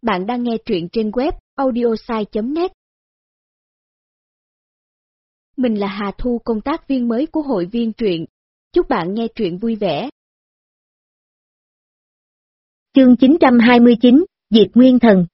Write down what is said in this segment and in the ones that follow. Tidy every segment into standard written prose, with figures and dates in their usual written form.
Bạn đang nghe truyện trên web audiosai.net. Mình là Hà Thu, công tác viên mới của hội viên truyện. Chúc bạn nghe truyện vui vẻ. Chương 929, Diệt Nguyên Thần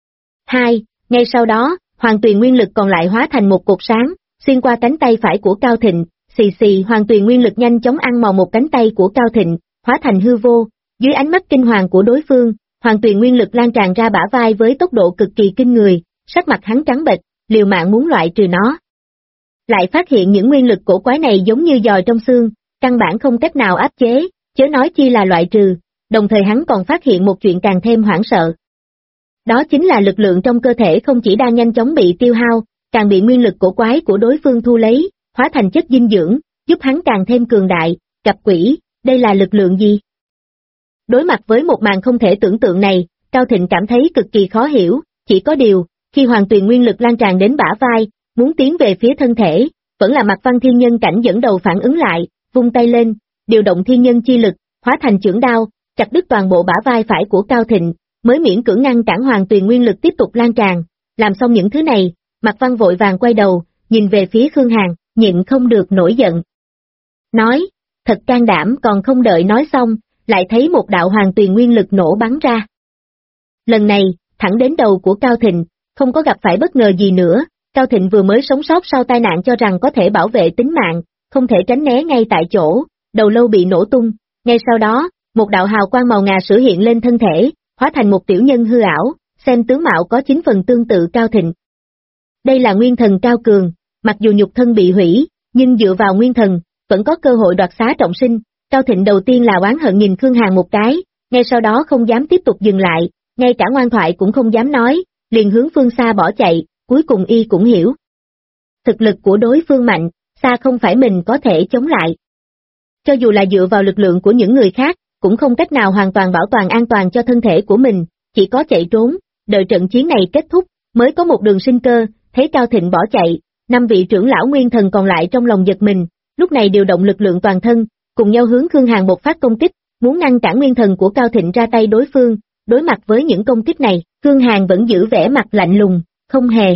2. Ngay sau đó, Hoàng Tuyền nguyên lực còn lại hóa thành một cột sáng, xuyên qua cánh tay phải của Cao Thịnh, Hoàng Tuyền nguyên lực nhanh chóng ăn mòn một cánh tay của Cao Thịnh, hóa thành hư vô. Dưới ánh mắt kinh hoàng của đối phương, Hoàng Tuyền nguyên lực lan tràn ra bả vai với tốc độ cực kỳ kinh người, sắc mặt hắn trắng bệch, liều mạng muốn loại trừ nó. Lại phát hiện những nguyên lực cổ quái này giống như giòi trong xương, căn bản không cách nào áp chế, chớ nói chi là loại trừ, đồng thời hắn còn phát hiện một chuyện càng thêm hoảng sợ. Đó chính là lực lượng trong cơ thể không chỉ đang nhanh chóng bị tiêu hao, càng bị nguyên lực cổ quái của đối phương thu lấy, hóa thành chất dinh dưỡng, giúp hắn càng thêm cường đại. Cặp quỷ, đây là lực lượng gì? Đối mặt với một màn không thể tưởng tượng này, Cao Thịnh cảm thấy cực kỳ khó hiểu, chỉ có điều, khi Hoàng Tuyền nguyên lực lan tràn đến bả vai, muốn tiến về phía thân thể, vẫn là Mạc Văn thiên nhân cảnh dẫn đầu phản ứng lại, vung tay lên, điều động thiên nhân chi lực, hóa thành chưởng đao, chặt đứt toàn bộ bả vai phải của Cao Thịnh, mới miễn cưỡng ngăn cản Hoàng Tuyền nguyên lực tiếp tục lan tràn. Làm xong những thứ này, Mạc Văn vội vàng quay đầu, nhìn về phía Khương Hàn, nhịn không được nổi giận. Nói, thật can đảm, còn không đợi nói xong, lại thấy một đạo Hoàng Tuyền nguyên lực nổ bắn ra. Lần này, thẳng đến đầu của Cao Thịnh, không có gặp phải bất ngờ gì nữa. Cao Thịnh vừa mới sống sót sau tai nạn cho rằng có thể bảo vệ tính mạng, không thể tránh né ngay tại chỗ, đầu lâu bị nổ tung. Ngay sau đó, một đạo hào quang màu ngà sữa hiện lên thân thể, hóa thành một tiểu nhân hư ảo, xem tướng mạo có 9 phần tương tự Cao Thịnh. Đây là nguyên thần cao cường, mặc dù nhục thân bị hủy, nhưng dựa vào nguyên thần, vẫn có cơ hội đoạt xá trọng sinh. Cao Thịnh đầu tiên là oán hận nhìn Khương Hàn một cái, ngay sau đó không dám tiếp tục dừng lại, ngay cả ngoan thoại cũng không dám nói, liền hướng phương xa bỏ chạy, cuối cùng y cũng hiểu. Thực lực của đối phương mạnh, xa không phải mình có thể chống lại. Cho dù là dựa vào lực lượng của những người khác, cũng không cách nào hoàn toàn bảo toàn an toàn cho thân thể của mình, chỉ có chạy trốn, đợi trận chiến này kết thúc, mới có một đường sinh cơ. Thấy Cao Thịnh bỏ chạy, 5 vị trưởng lão nguyên thần còn lại trong lòng giật mình, lúc này điều động lực lượng toàn thân, cùng nhau hướng Khương Hàn một phát công kích, muốn ngăn cản nguyên thần của Cao Thịnh ra tay đối phương. Đối mặt với những công kích này, Khương Hàn vẫn giữ vẻ mặt lạnh lùng, không hề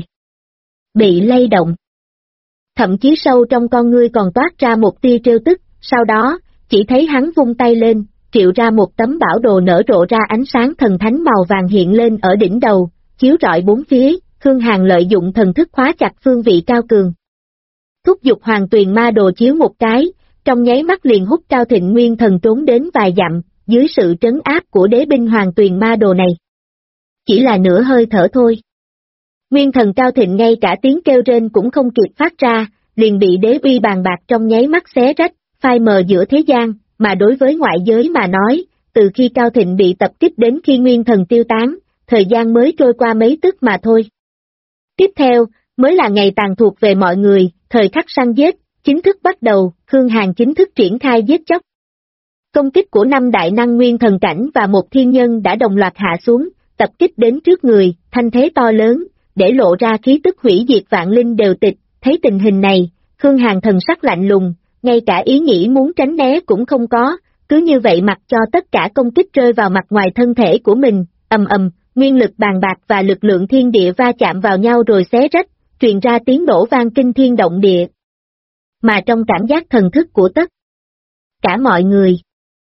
bị lay động. Thậm chí sâu trong con ngươi còn toát ra một tia trêu tức, sau đó, chỉ thấy hắn vung tay lên, triệu ra một tấm bảo đồ nở rộ ra ánh sáng thần thánh màu vàng hiện lên ở đỉnh đầu, chiếu rọi bốn phía. Khương Hàn lợi dụng thần thức khóa chặt phương vị cao cường. Thúc giục Hoàng Tuyền ma đồ chiếu một cái, trong nháy mắt liền hút Cao Thịnh nguyên thần trốn đến vài dặm, dưới sự trấn áp của đế binh Hoàng Tuyền ma đồ này. Chỉ là nửa hơi thở thôi. Nguyên thần Cao Thịnh ngay cả tiếng kêu rên cũng không kịp phát ra, liền bị đế uy bàn bạc trong nháy mắt xé rách, phai mờ giữa thế gian, mà đối với ngoại giới mà nói, từ khi Cao Thịnh bị tập kích đến khi nguyên thần tiêu tán, thời gian mới trôi qua mấy tức mà thôi. Tiếp theo, mới là ngày tàn thuộc về mọi người, thời khắc săn giết, chính thức bắt đầu. Khương Hàn chính thức triển khai giết chóc. Công kích của 5 đại năng nguyên thần cảnh và một thiên nhân đã đồng loạt hạ xuống, tập kích đến trước người, thanh thế to lớn, để lộ ra khí tức hủy diệt vạn linh đều tịch. Thấy tình hình này, Khương Hàn thần sắc lạnh lùng, ngay cả ý nghĩ muốn tránh né cũng không có, cứ như vậy mặc cho tất cả công kích rơi vào mặt ngoài thân thể của mình, ầm ầm, nguyên lực bàn bạc và lực lượng thiên địa va chạm vào nhau rồi xé rách, truyền ra tiếng nổ vang kinh thiên động địa. Mà trong cảm giác thần thức của tất cả mọi người,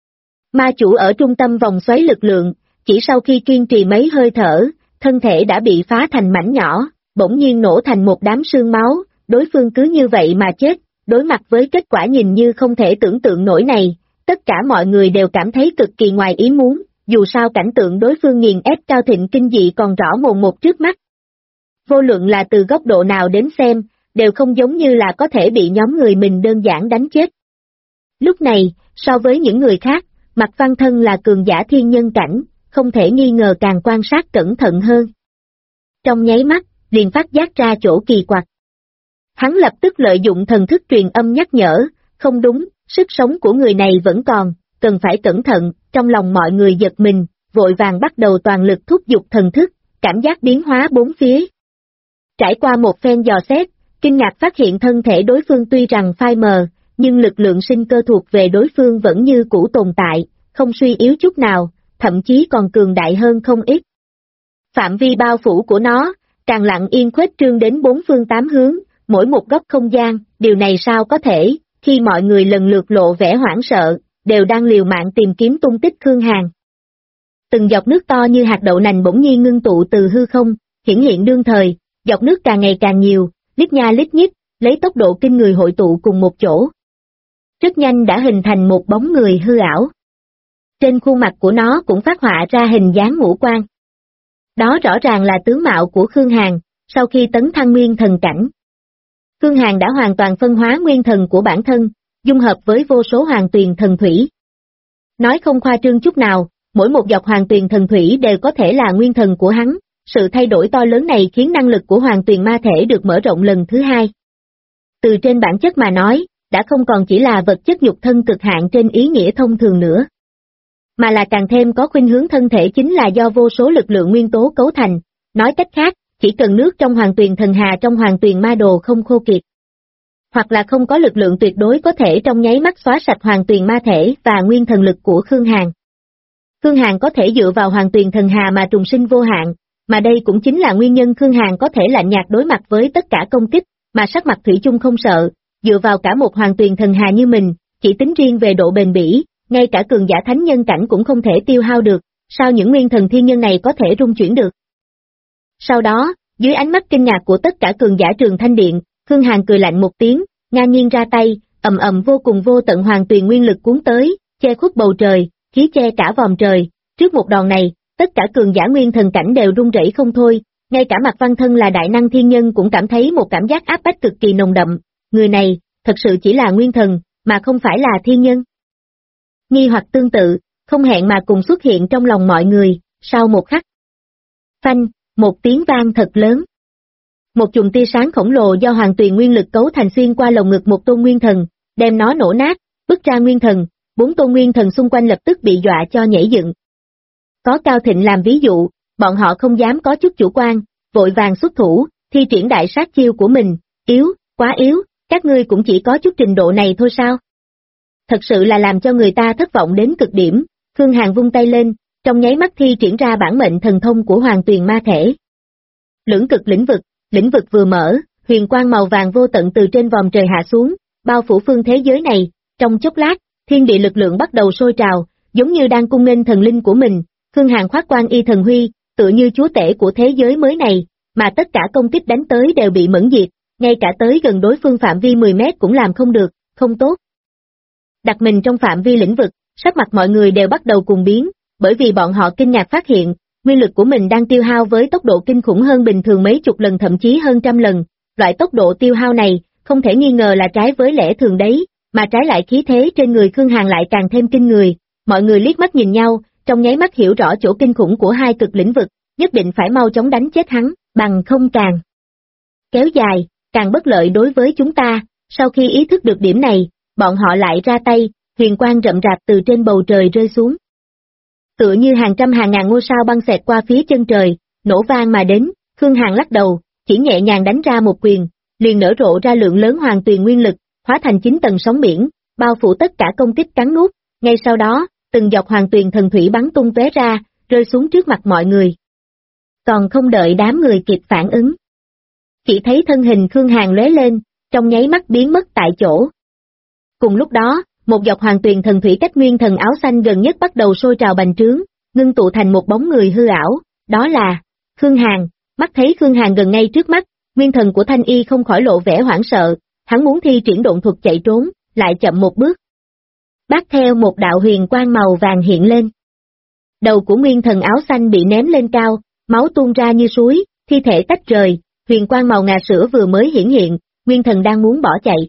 ma chủ ở trung tâm vòng xoáy lực lượng, chỉ sau khi kiên trì mấy hơi thở, thân thể đã bị phá thành mảnh nhỏ, bỗng nhiên nổ thành một đám sương máu. Đối phương cứ như vậy mà chết. Đối mặt với kết quả nhìn như không thể tưởng tượng nổi này, tất cả mọi người đều cảm thấy cực kỳ ngoài ý muốn, dù sao cảnh tượng đối phương nghiền ép Cao Thịnh kinh dị còn rõ mồn một trước mắt. Vô luận là từ góc độ nào đến xem, đều không giống như là có thể bị nhóm người mình đơn giản đánh chết. Lúc này, so với những người khác, Mạc Văn thân là cường giả thiên nhân cảnh, không thể nghi ngờ càng quan sát cẩn thận hơn. Trong nháy mắt, liền phát giác ra chỗ kỳ quặc. Hắn lập tức lợi dụng thần thức truyền âm nhắc nhở, không đúng, sức sống của người này vẫn còn, cần phải cẩn thận. Trong lòng mọi người giật mình, vội vàng bắt đầu toàn lực thúc giục thần thức, cảm giác biến hóa bốn phía. Trải qua một phen dò xét, kinh ngạc phát hiện thân thể đối phương tuy rằng phai mờ, nhưng lực lượng sinh cơ thuộc về đối phương vẫn như cũ tồn tại, không suy yếu chút nào, thậm chí còn cường đại hơn không ít. Phạm vi bao phủ của nó, càng lặng yên khuếch trương đến bốn phương tám hướng, mỗi một góc không gian, điều này sao có thể, khi mọi người lần lượt lộ vẻ hoảng sợ, đều đang liều mạng tìm kiếm tung tích Khương Hàn. Từng giọt nước to như hạt đậu nành bỗng nhiên ngưng tụ từ hư không, hiển hiện đương thời, giọt nước càng ngày càng nhiều, lít nha lít nhít, lấy tốc độ kinh người hội tụ cùng một chỗ. Rất nhanh đã hình thành một bóng người hư ảo. Trên khuôn mặt của nó cũng phát họa ra hình dáng ngũ quan. Đó rõ ràng là tướng mạo của Khương Hàn, sau khi tấn thăng nguyên thần cảnh. Khương Hàn đã hoàn toàn phân hóa nguyên thần của bản thân, dung hợp với vô số hoàng tuyền thần thủy. Nói không khoa trương chút nào, mỗi một giọt hoàng tuyền thần thủy đều có thể là nguyên thần của hắn, sự thay đổi to lớn này khiến năng lực của hoàng tuyền ma thể được mở rộng lần thứ hai. Từ trên bản chất mà nói, đã không còn chỉ là vật chất nhục thân cực hạn trên ý nghĩa thông thường nữa, mà là càng thêm có khuynh hướng thân thể chính là do vô số lực lượng nguyên tố cấu thành, nói cách khác, chỉ cần nước trong hoàng tuyền thần hà trong hoàng tuyền ma đồ không khô kiệt, hoặc là không có lực lượng tuyệt đối có thể trong nháy mắt xóa sạch hoàng tuyền ma thể và nguyên thần lực của Khương Hàn. Khương Hàn có thể dựa vào hoàng tuyền thần hà mà trùng sinh vô hạn, mà đây cũng chính là nguyên nhân Khương Hàn có thể lạnh nhạt đối mặt với tất cả công kích, mà sắc mặt thủy chung không sợ, dựa vào cả một hoàng tuyền thần hà như mình, chỉ tính riêng về độ bền bỉ, ngay cả cường giả thánh nhân cảnh cũng không thể tiêu hao được, sao những nguyên thần thiên nhân này có thể rung chuyển được. Sau đó, dưới ánh mắt kinh ngạc của tất cả cường giả Trường Thanh Điện, Khương Hàn cười lạnh một tiếng, ngang nhiên ra tay, ầm ầm vô cùng vô tận hoàng tuyền nguyên lực cuốn tới, che khuất bầu trời, khí che cả vòm trời. Trước một đòn này, tất cả cường giả nguyên thần cảnh đều run rẩy không thôi, ngay cả Mạc Văn Thân là đại năng thiên nhân cũng cảm thấy một cảm giác áp bách cực kỳ nồng đậm, người này, thật sự chỉ là nguyên thần, mà không phải là thiên nhân. Nghi hoặc tương tự, không hẹn mà cùng xuất hiện trong lòng mọi người, sau một khắc. Phanh, một tiếng vang thật lớn. Một chùm tia sáng khổng lồ do hoàng tuyền nguyên lực cấu thành xuyên qua lồng ngực một tôn nguyên thần, đem nó nổ nát, bứt ra nguyên thần, bốn tôn nguyên thần xung quanh lập tức bị dọa cho nhảy dựng. Có Cao Thịnh làm ví dụ, bọn họ không dám có chút chủ quan, vội vàng xuất thủ, thi triển đại sát chiêu của mình, yếu, quá yếu, các ngươi cũng chỉ có chút trình độ này thôi sao? Thật sự là làm cho người ta thất vọng đến cực điểm. Khương Hàn vung tay lên, trong nháy mắt thi triển ra bản mệnh thần thông của hoàng tuyền ma thể. Lưỡng cực lĩnh vực vừa mở, huyền quang màu vàng vô tận từ trên vòm trời hạ xuống, bao phủ phương thế giới này, trong chốc lát, thiên địa lực lượng bắt đầu sôi trào, giống như đang cung nghênh thần linh của mình. Khương Hàn khoác quan y thần huy, tựa như chúa tể của thế giới mới này, mà tất cả công kích đánh tới đều bị mẫn diệt, ngay cả tới gần đối phương phạm vi 10 mét cũng làm không được, không tốt. Đặt mình trong phạm vi lĩnh vực, sắc mặt mọi người đều bắt đầu cùng biến, bởi vì bọn họ kinh ngạc phát hiện, nguyên lực của mình đang tiêu hao với tốc độ kinh khủng hơn bình thường mấy chục lần thậm chí hơn trăm lần. Loại tốc độ tiêu hao này, không thể nghi ngờ là trái với lẽ thường đấy, mà trái lại khí thế trên người Khương Hàn lại càng thêm kinh người. Mọi người liếc mắt nhìn nhau, trong nháy mắt hiểu rõ chỗ kinh khủng của hai cực lĩnh vực, nhất định phải mau chóng đánh chết hắn, bằng không càng kéo dài, càng bất lợi đối với chúng ta. Sau khi ý thức được điểm này, bọn họ lại ra tay, huyền quang rậm rạp từ trên bầu trời rơi xuống. Tựa như hàng trăm hàng ngàn ngôi sao băng xẹt qua phía chân trời, nổ vang mà đến. Khương Hàn lắc đầu, chỉ nhẹ nhàng đánh ra một quyền, liền nở rộ ra lượng lớn hoàng tuyền nguyên lực, hóa thành 9 tầng sóng biển, bao phủ tất cả công kích cắn nuốt. Ngay sau đó, từng giọt hoàng tuyền thần thủy bắn tung tóe ra, rơi xuống trước mặt mọi người. Còn không đợi đám người kịp phản ứng, chỉ thấy thân hình Khương Hàn lóe lên, trong nháy mắt biến mất tại chỗ. Cùng lúc đó, một giọt hoàng tuyền thần thủy cách nguyên thần áo xanh gần nhất bắt đầu sôi trào bành trướng, ngưng tụ thành một bóng người hư ảo, đó là Khương Hàn. Mắt thấy Khương Hàn gần ngay trước mắt, nguyên thần của Thanh Y không khỏi lộ vẻ hoảng sợ, hắn muốn thi triển độn thuật chạy trốn, lại chậm một bước. Bác theo một đạo huyền quang màu vàng hiện lên. Đầu của nguyên thần áo xanh bị ném lên cao, máu tuôn ra như suối, thi thể tách rời, huyền quang màu ngà sữa vừa mới hiển hiện, nguyên thần đang muốn bỏ chạy.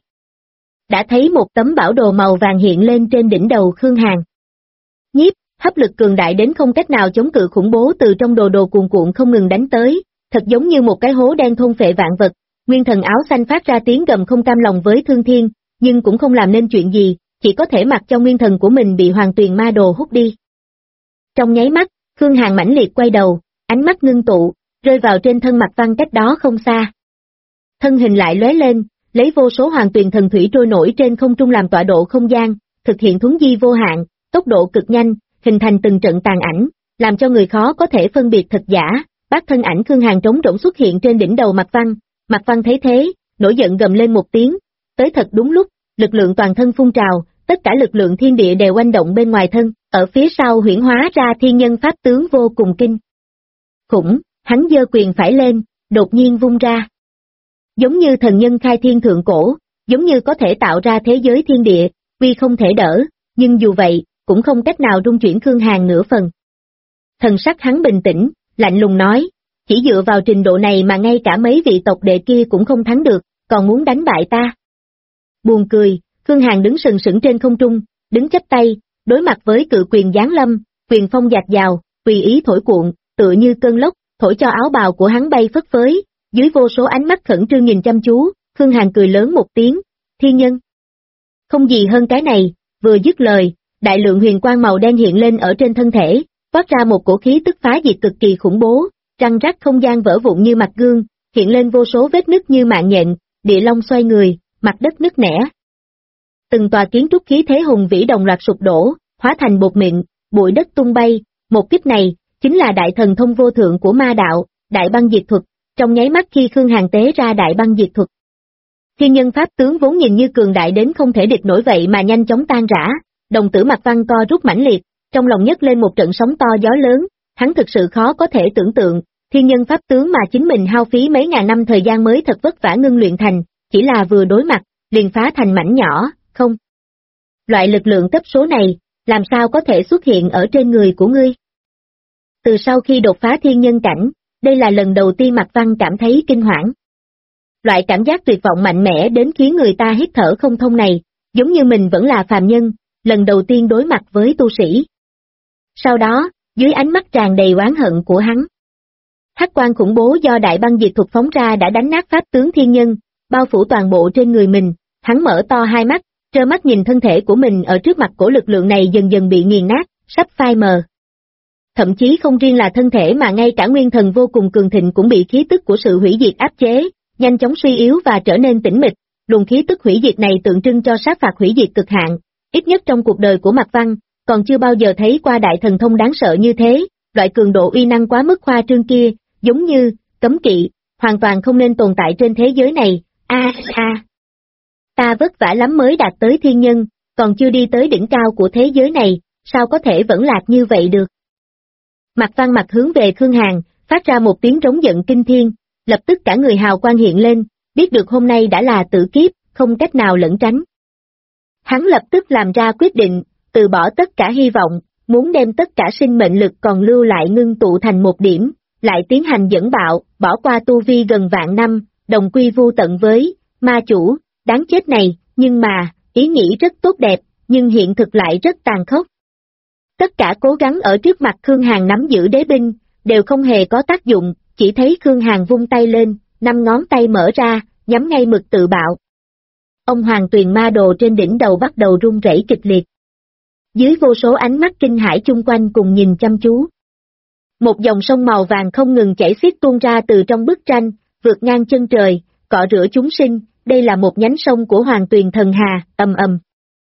Đã thấy một tấm bảo đồ màu vàng hiện lên trên đỉnh đầu Khương Hàn. Nhiếp, hấp lực cường đại đến không cách nào chống cự khủng bố từ trong đồ đồ cuồn cuộn không ngừng đánh tới, thật giống như một cái hố đen thôn phệ vạn vật. Nguyên thần áo xanh phát ra tiếng gầm không cam lòng với thương thiên, nhưng cũng không làm nên chuyện gì, chỉ có thể mặc cho nguyên thần của mình bị hoàng tuyền ma đồ hút đi. Trong nháy mắt, Khương Hàn mãnh liệt quay đầu, ánh mắt ngưng tụ, rơi vào trên thân Mạc Văn cách đó không xa. Thân hình lại lóe lên, lấy vô số hoàng tuyền thần thủy trôi nổi trên không trung làm tọa độ không gian, thực hiện thuấn di vô hạn, tốc độ cực nhanh, hình thành từng trận tàn ảnh, làm cho người khó có thể phân biệt thật giả, bác thân ảnh Khương Hàn trống rỗng xuất hiện trên đỉnh đầu Mạc Văn. Mạc Văn thấy thế, nổi giận gầm lên một tiếng, tới thật đúng lúc, lực lượng toàn thân phun trào, tất cả lực lượng thiên địa đều oanh động bên ngoài thân, ở phía sau huyễn hóa ra thiên nhân pháp tướng vô cùng kinh khủng, hắn giơ quyền phải lên, đột nhiên vung ra. Giống như thần nhân khai thiên thượng cổ, giống như có thể tạo ra thế giới thiên địa, uy không thể đỡ, nhưng dù vậy, cũng không cách nào rung chuyển Khương Hàn nửa phần. Thần sắc hắn bình tĩnh, lạnh lùng nói, chỉ dựa vào trình độ này mà ngay cả mấy vị tộc đệ kia cũng không thắng được, còn muốn đánh bại ta. Buồn cười, Khương Hàn đứng sừng sững trên không trung, đứng chắp tay, đối mặt với cự quyền giáng lâm, quyền phong dạt dào, tùy ý thổi cuộn, tựa như cơn lốc, thổi cho áo bào của hắn bay phất phới, dưới vô số ánh mắt khẩn trương nhìn chăm chú, Khương Hàn cười lớn một tiếng, thiên nhân. Không gì hơn cái này, vừa dứt lời, đại lượng huyền quang màu đen hiện lên ở trên thân thể, phát ra một cổ khí tức phá diệt cực kỳ khủng bố, răng rắc không gian vỡ vụn như mặt gương, hiện lên vô số vết nứt như mạng nhện, địa long xoay người, mặt đất nứt nẻ. Từng tòa kiến trúc khí thế hùng vĩ đồng loạt sụp đổ, hóa thành bột mịn, bụi đất tung bay, một kích này, chính là đại thần thông vô thượng của ma đạo, đại băng diệt thuật, trong nháy mắt khi Khương Hàn tế ra đại băng diệt thuật. Thiên nhân pháp tướng vốn nhìn như cường đại đến không thể địch nổi vậy mà nhanh chóng tan rã, đồng tử Mạc Văn co rút mãnh liệt, trong lòng nhấc lên một trận sóng to gió lớn, hắn thực sự khó có thể tưởng tượng, thiên nhân pháp tướng mà chính mình hao phí mấy ngàn năm thời gian mới thật vất vả ngưng luyện thành, chỉ là vừa đối mặt, liền phá thành mảnh nhỏ, không. Loại lực lượng cấp số này, làm sao có thể xuất hiện ở trên người của ngươi? Từ sau khi đột phá thiên nhân cảnh, đây là lần đầu tiên Mạc Văn cảm thấy kinh hoảng. Loại cảm giác tuyệt vọng mạnh mẽ đến khiến người ta hít thở không thông này, giống như mình vẫn là phàm nhân, lần đầu tiên đối mặt với tu sĩ. Sau đó, dưới ánh mắt tràn đầy oán hận của hắn, hắc quang khủng bố do đại băng diệt thuật phóng ra đã đánh nát pháp tướng thiên nhân, bao phủ toàn bộ trên người mình, hắn mở to hai mắt, trơ mắt nhìn thân thể của mình ở trước mặt của lực lượng này dần dần bị nghiền nát, sắp phai mờ. Thậm chí không riêng là thân thể mà ngay cả nguyên thần vô cùng cường thịnh cũng bị khí tức của sự hủy diệt áp chế, nhanh chóng suy yếu và trở nên tĩnh mịch, luồng khí tức hủy diệt này tượng trưng cho sát phạt hủy diệt cực hạn, ít nhất trong cuộc đời của Mạc Văn, còn chưa bao giờ thấy qua đại thần thông đáng sợ như thế, loại cường độ uy năng quá mức khoa trương kia, giống như, cấm kỵ, hoàn toàn không nên tồn tại trên thế giới này, ta vất vả lắm mới đạt tới thiên nhân, còn chưa đi tới đỉnh cao của thế giới này, sao có thể vẫn lạc như vậy được. Mạc Văn mặt hướng về Khương Hàn, phát ra một tiếng trống giận kinh thiên, lập tức cả người hào quang hiện lên, biết được hôm nay đã là tử kiếp, không cách nào lẩn tránh. Hắn lập tức làm ra quyết định, từ bỏ tất cả hy vọng, muốn đem tất cả sinh mệnh lực còn lưu lại ngưng tụ thành một điểm, lại tiến hành dẫn bạo, bỏ qua tu vi gần vạn năm, đồng quy vu tận với ma chủ, đáng chết này, nhưng mà, ý nghĩ rất tốt đẹp, nhưng hiện thực lại rất tàn khốc. Tất cả cố gắng ở trước mặt Khương Hàn nắm giữ đế binh, đều không hề có tác dụng, chỉ thấy Khương Hàn vung tay lên, 5 ngón tay mở ra, nhắm ngay mực tự bạo. Ông Hoàng Tuyền ma đồ trên đỉnh đầu bắt đầu rung rẩy kịch liệt. Dưới vô số ánh mắt kinh hãi chung quanh cùng nhìn chăm chú. Một dòng sông màu vàng không ngừng chảy xiết tuôn ra từ trong bức tranh, vượt ngang chân trời, cọ rửa chúng sinh, đây là một nhánh sông của Hoàng Tuyền Thần Hà, ầm ầm.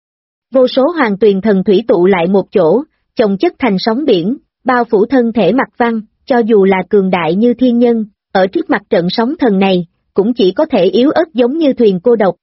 Vô số Hoàng Tuyền Thần thủy tụ lại một chỗ, chồng chất thành sóng biển, bao phủ thân thể Mạc Văn, cho dù là cường đại như thiên nhân, ở trước mặt trận sóng thần này, cũng chỉ có thể yếu ớt giống như thuyền cô độc.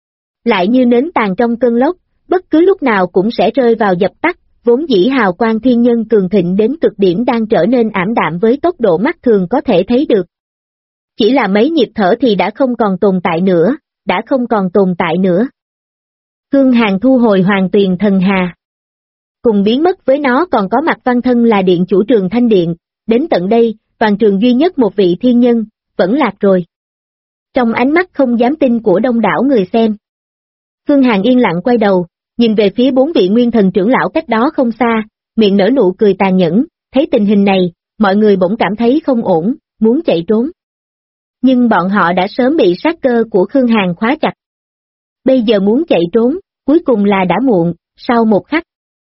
Lại như nến tàn trong cơn lốc, bất cứ lúc nào cũng sẽ rơi vào dập tắt, vốn dĩ hào quang thiên nhân cường thịnh đến cực điểm đang trở nên ảm đạm với tốc độ mắt thường có thể thấy được. Chỉ là mấy nhịp thở thì đã không còn tồn tại nữa, đã không còn tồn tại nữa. Khương Hàn thu hồi Hoàng Tuyền Thần Hà. Cùng biến mất với nó còn có Mạc Văn thân là điện chủ Trường Thanh Điện, đến tận đây, toàn trường duy nhất một vị thiên nhân, vẫn lạc rồi. Trong ánh mắt không dám tin của đông đảo người xem. Khương Hàn yên lặng quay đầu, nhìn về phía 4 vị nguyên thần trưởng lão cách đó không xa, miệng nở nụ cười tàn nhẫn, thấy tình hình này, mọi người bỗng cảm thấy không ổn, muốn chạy trốn. Nhưng bọn họ đã sớm bị sát cơ của Khương Hàn khóa chặt. Bây giờ muốn chạy trốn, cuối cùng là đã muộn, sau một khắc.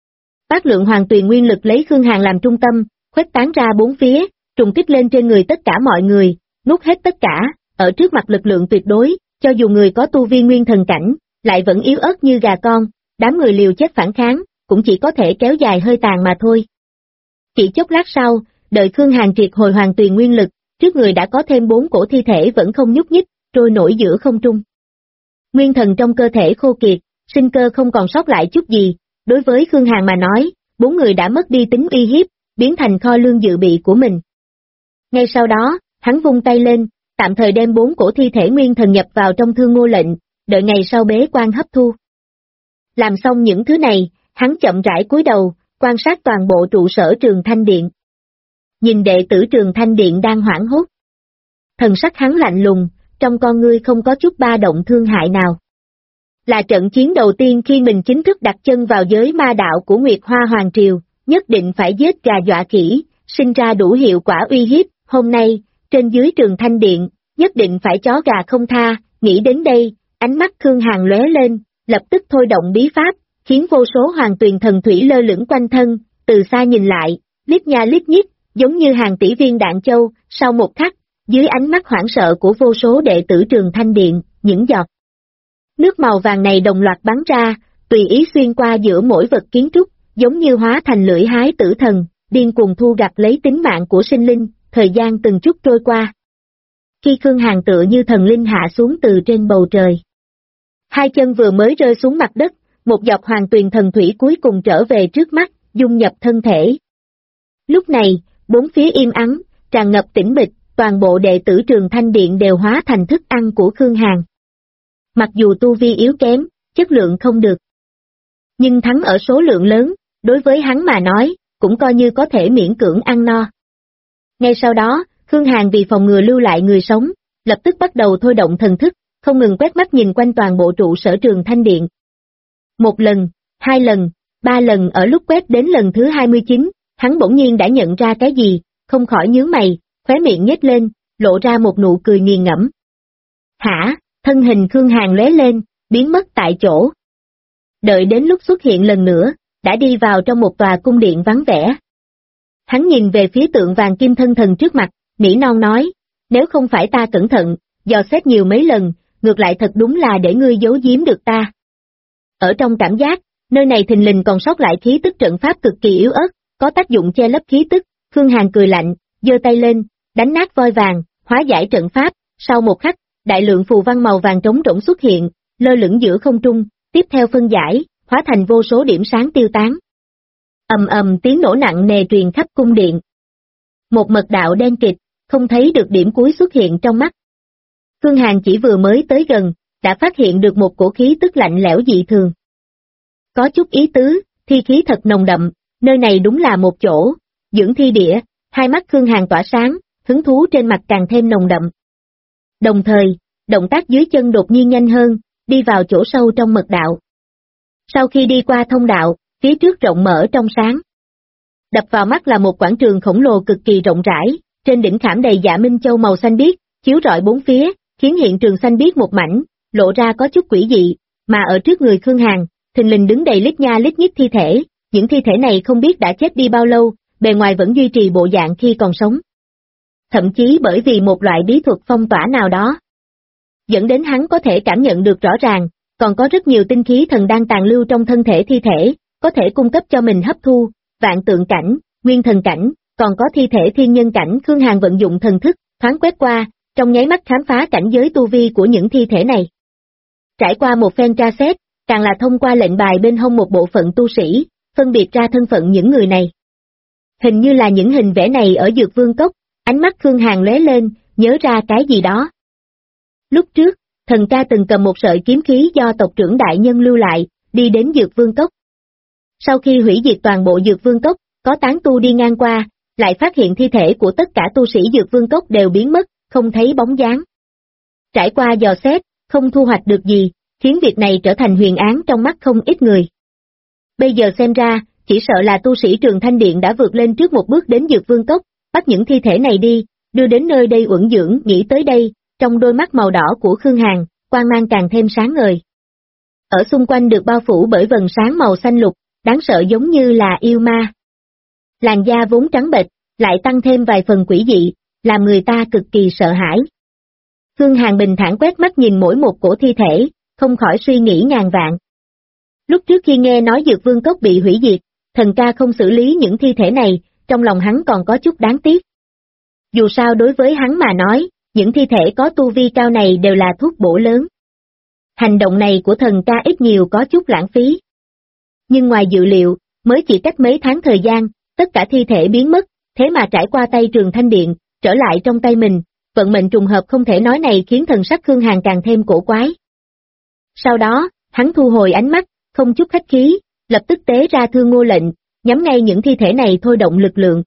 Bát lượng Hoàng Tuyền nguyên lực lấy Khương Hàn làm trung tâm, khuếch tán ra bốn phía, trùng kích lên trên người tất cả mọi người, nuốt hết tất cả, ở trước mặt lực lượng tuyệt đối, cho dù người có tu vi nguyên thần cảnh, lại vẫn yếu ớt như gà con, đám người liều chết phản kháng, cũng chỉ có thể kéo dài hơi tàn mà thôi. Chỉ chốc lát sau, đợi Khương Hàn triệt hồi hoàn tuyền nguyên lực, trước người đã có thêm 4 cổ thi thể vẫn không nhúc nhích, trôi nổi giữa không trung. Nguyên thần trong cơ thể khô kiệt, sinh cơ không còn sót lại chút gì, đối với Khương Hàn mà nói, 4 người đã mất đi tính uy hiếp, biến thành kho lương dự bị của mình. Ngay sau đó, hắn vung tay lên, tạm thời đem 4 cổ thi thể nguyên thần nhập vào trong Thương Ngô lệnh, đợi ngày sau bế quan hấp thu. Làm xong những thứ này, hắn chậm rãi cúi đầu, quan sát toàn bộ trụ sở Trường Thanh Điện. Nhìn đệ tử Trường Thanh Điện đang hoảng hốt. Thần sắc hắn lạnh lùng, trong con ngươi không có chút ba động thương hại nào. Là trận chiến đầu tiên khi mình chính thức đặt chân vào giới ma đạo của Nguyệt Hoa Hoàng Triều, nhất định phải giết gà dọa khỉ, sinh ra đủ hiệu quả uy hiếp, hôm nay, trên dưới Trường Thanh Điện, nhất định phải chó gà không tha, nghĩ đến đây, ánh mắt Khương Hàn lóe lên, lập tức thôi động bí pháp, khiến vô số hoàng tuyền thần thủy lơ lửng quanh thân, từ xa nhìn lại, lít nha lít nhít, giống như hàng tỷ viên đạn châu, sau một khắc, dưới ánh mắt hoảng sợ của vô số đệ tử Trường Thanh Điện, những giọt nước màu vàng này đồng loạt bắn ra, tùy ý xuyên qua giữa mỗi vật kiến trúc, giống như hóa thành lưỡi hái tử thần, điên cuồng thu gặt lấy tính mạng của sinh linh, thời gian từng chút trôi qua. Khi Khương Hàn tựa như thần linh hạ xuống từ trên bầu trời. Hai chân vừa mới rơi xuống mặt đất, một giọt hoàng tuyền thần thủy cuối cùng trở về trước mắt, dung nhập thân thể. Lúc này, bốn phía im ắng, tràn ngập tĩnh mịch, toàn bộ đệ tử Trường Thanh Điện đều hóa thành thức ăn của Khương Hàn. Mặc dù tu vi yếu kém, chất lượng không được. Nhưng thắng ở số lượng lớn, đối với hắn mà nói, cũng coi như có thể miễn cưỡng ăn no. Ngay sau đó, Khương Hàn vì phòng ngừa lưu lại người sống, lập tức bắt đầu thôi động thần thức, không ngừng quét mắt nhìn quanh toàn bộ trụ sở Trường Thanh Điện. Một lần, 2 lần, 3 lần, ở lúc quét đến lần thứ 29, hắn bỗng nhiên đã nhận ra cái gì, không khỏi nhướng mày, khóe miệng nhếch lên, lộ ra một nụ cười nghiền ngẫm. Hả? Thân hình Khương Hàn lóe lên, biến mất tại chỗ. Đợi đến lúc xuất hiện lần nữa, đã đi vào trong một tòa cung điện vắng vẻ. Hắn nhìn về phía tượng vàng kim thân thần trước mặt, nỉ non nói, nếu không phải ta cẩn thận, dò xét nhiều mấy lần, ngược lại thật đúng là để ngươi giấu giếm được ta. Ở trong cảm giác, nơi này thình lình còn sót lại khí tức trận pháp cực kỳ yếu ớt, có tác dụng che lấp khí tức, Khương Hàn cười lạnh, giơ tay lên, đánh nát voi vàng, hóa giải trận pháp, sau một khắc, đại lượng phù văn màu vàng trống rỗng xuất hiện, lơ lửng giữa không trung, tiếp theo phân giải, hóa thành vô số điểm sáng tiêu tán. Ầm ầm tiếng nổ nặng nề truyền khắp cung điện. Một mật đạo đen kịt, không thấy được điểm cuối xuất hiện trong mắt. Khương Hàn chỉ vừa mới tới gần, đã phát hiện được một cổ khí tức lạnh lẽo dị thường. Có chút ý tứ, thi khí thật nồng đậm, nơi này đúng là một chỗ, dưỡng thi địa, hai mắt Khương Hàn tỏa sáng, hứng thú trên mặt càng thêm nồng đậm. Đồng thời, động tác dưới chân đột nhiên nhanh hơn, đi vào chỗ sâu trong mật đạo. Sau khi đi qua thông đạo, phía trước rộng mở trong sáng. Đập vào mắt là một quảng trường khổng lồ cực kỳ rộng rãi, trên đỉnh khảm đầy dạ minh châu màu xanh biếc, chiếu rọi bốn phía, khiến hiện trường xanh biếc một mảnh, lộ ra có chút quỷ dị, mà ở trước người Khương Hàn, thình lình đứng đầy lít nha lít nhít thi thể, những thi thể này không biết đã chết đi bao lâu, bề ngoài vẫn duy trì bộ dạng khi còn sống. Thậm chí bởi vì một loại bí thuật phong tỏa nào đó, dẫn đến hắn có thể cảm nhận được rõ ràng, còn có rất nhiều tinh khí thần đang tàn lưu trong thân thể thi thể, có thể cung cấp cho mình hấp thu, vạn tượng cảnh, nguyên thần cảnh, còn có thi thể thiên nhân cảnh. Khương Hàn vận dụng thần thức, thoáng quét qua, trong nháy mắt khám phá cảnh giới tu vi của những thi thể này. Trải qua một phen tra xét, càng là thông qua lệnh bài bên hông một bộ phận tu sĩ, phân biệt ra thân phận những người này. Hình như là những hình vẽ này ở Dược Vương Cốc, ánh mắt Khương Hàn lóe lên, nhớ ra cái gì đó. Lúc trước, thần ca từng cầm một sợi kiếm khí do tộc trưởng đại nhân lưu lại, đi đến Dược Vương Cốc. Sau khi hủy diệt toàn bộ Dược Vương Cốc, có tán tu đi ngang qua, lại phát hiện thi thể của tất cả tu sĩ Dược Vương Cốc đều biến mất, không thấy bóng dáng. Trải qua dò xét, không thu hoạch được gì, khiến việc này trở thành huyền án trong mắt không ít người. Bây giờ xem ra, chỉ sợ là tu sĩ Trường Thanh Điện đã vượt lên trước một bước đến Dược Vương Cốc, bắt những thi thể này đi, đưa đến nơi đây uẩn dưỡng. Nghĩ tới đây, trong đôi mắt màu đỏ của Khương Hàn, quang mang càng thêm sáng ngời. Ở xung quanh được bao phủ bởi vầng sáng màu xanh lục, đáng sợ giống như là yêu ma. Làn da vốn trắng bệch, lại tăng thêm vài phần quỷ dị, làm người ta cực kỳ sợ hãi. Khương Hàn bình thản quét mắt nhìn mỗi một cổ thi thể, không khỏi suy nghĩ ngàn vạn. Lúc trước khi nghe nói Dược Vương Cốc bị hủy diệt, thần ca không xử lý những thi thể này, trong lòng hắn còn có chút đáng tiếc. Dù sao đối với hắn mà nói, những thi thể có tu vi cao này đều là thuốc bổ lớn. Hành động này của thần ca ít nhiều có chút lãng phí. Nhưng ngoài dự liệu, mới chỉ cách mấy tháng thời gian, tất cả thi thể biến mất, thế mà trải qua tay Trường Thanh Điện, trở lại trong tay mình, vận mệnh trùng hợp không thể nói này khiến thần sắc Khương Hàn càng thêm cổ quái. Sau đó, hắn thu hồi ánh mắt, không chút khách khí, lập tức tế ra Thương Ngô lệnh, nhắm ngay những thi thể này thôi động lực lượng.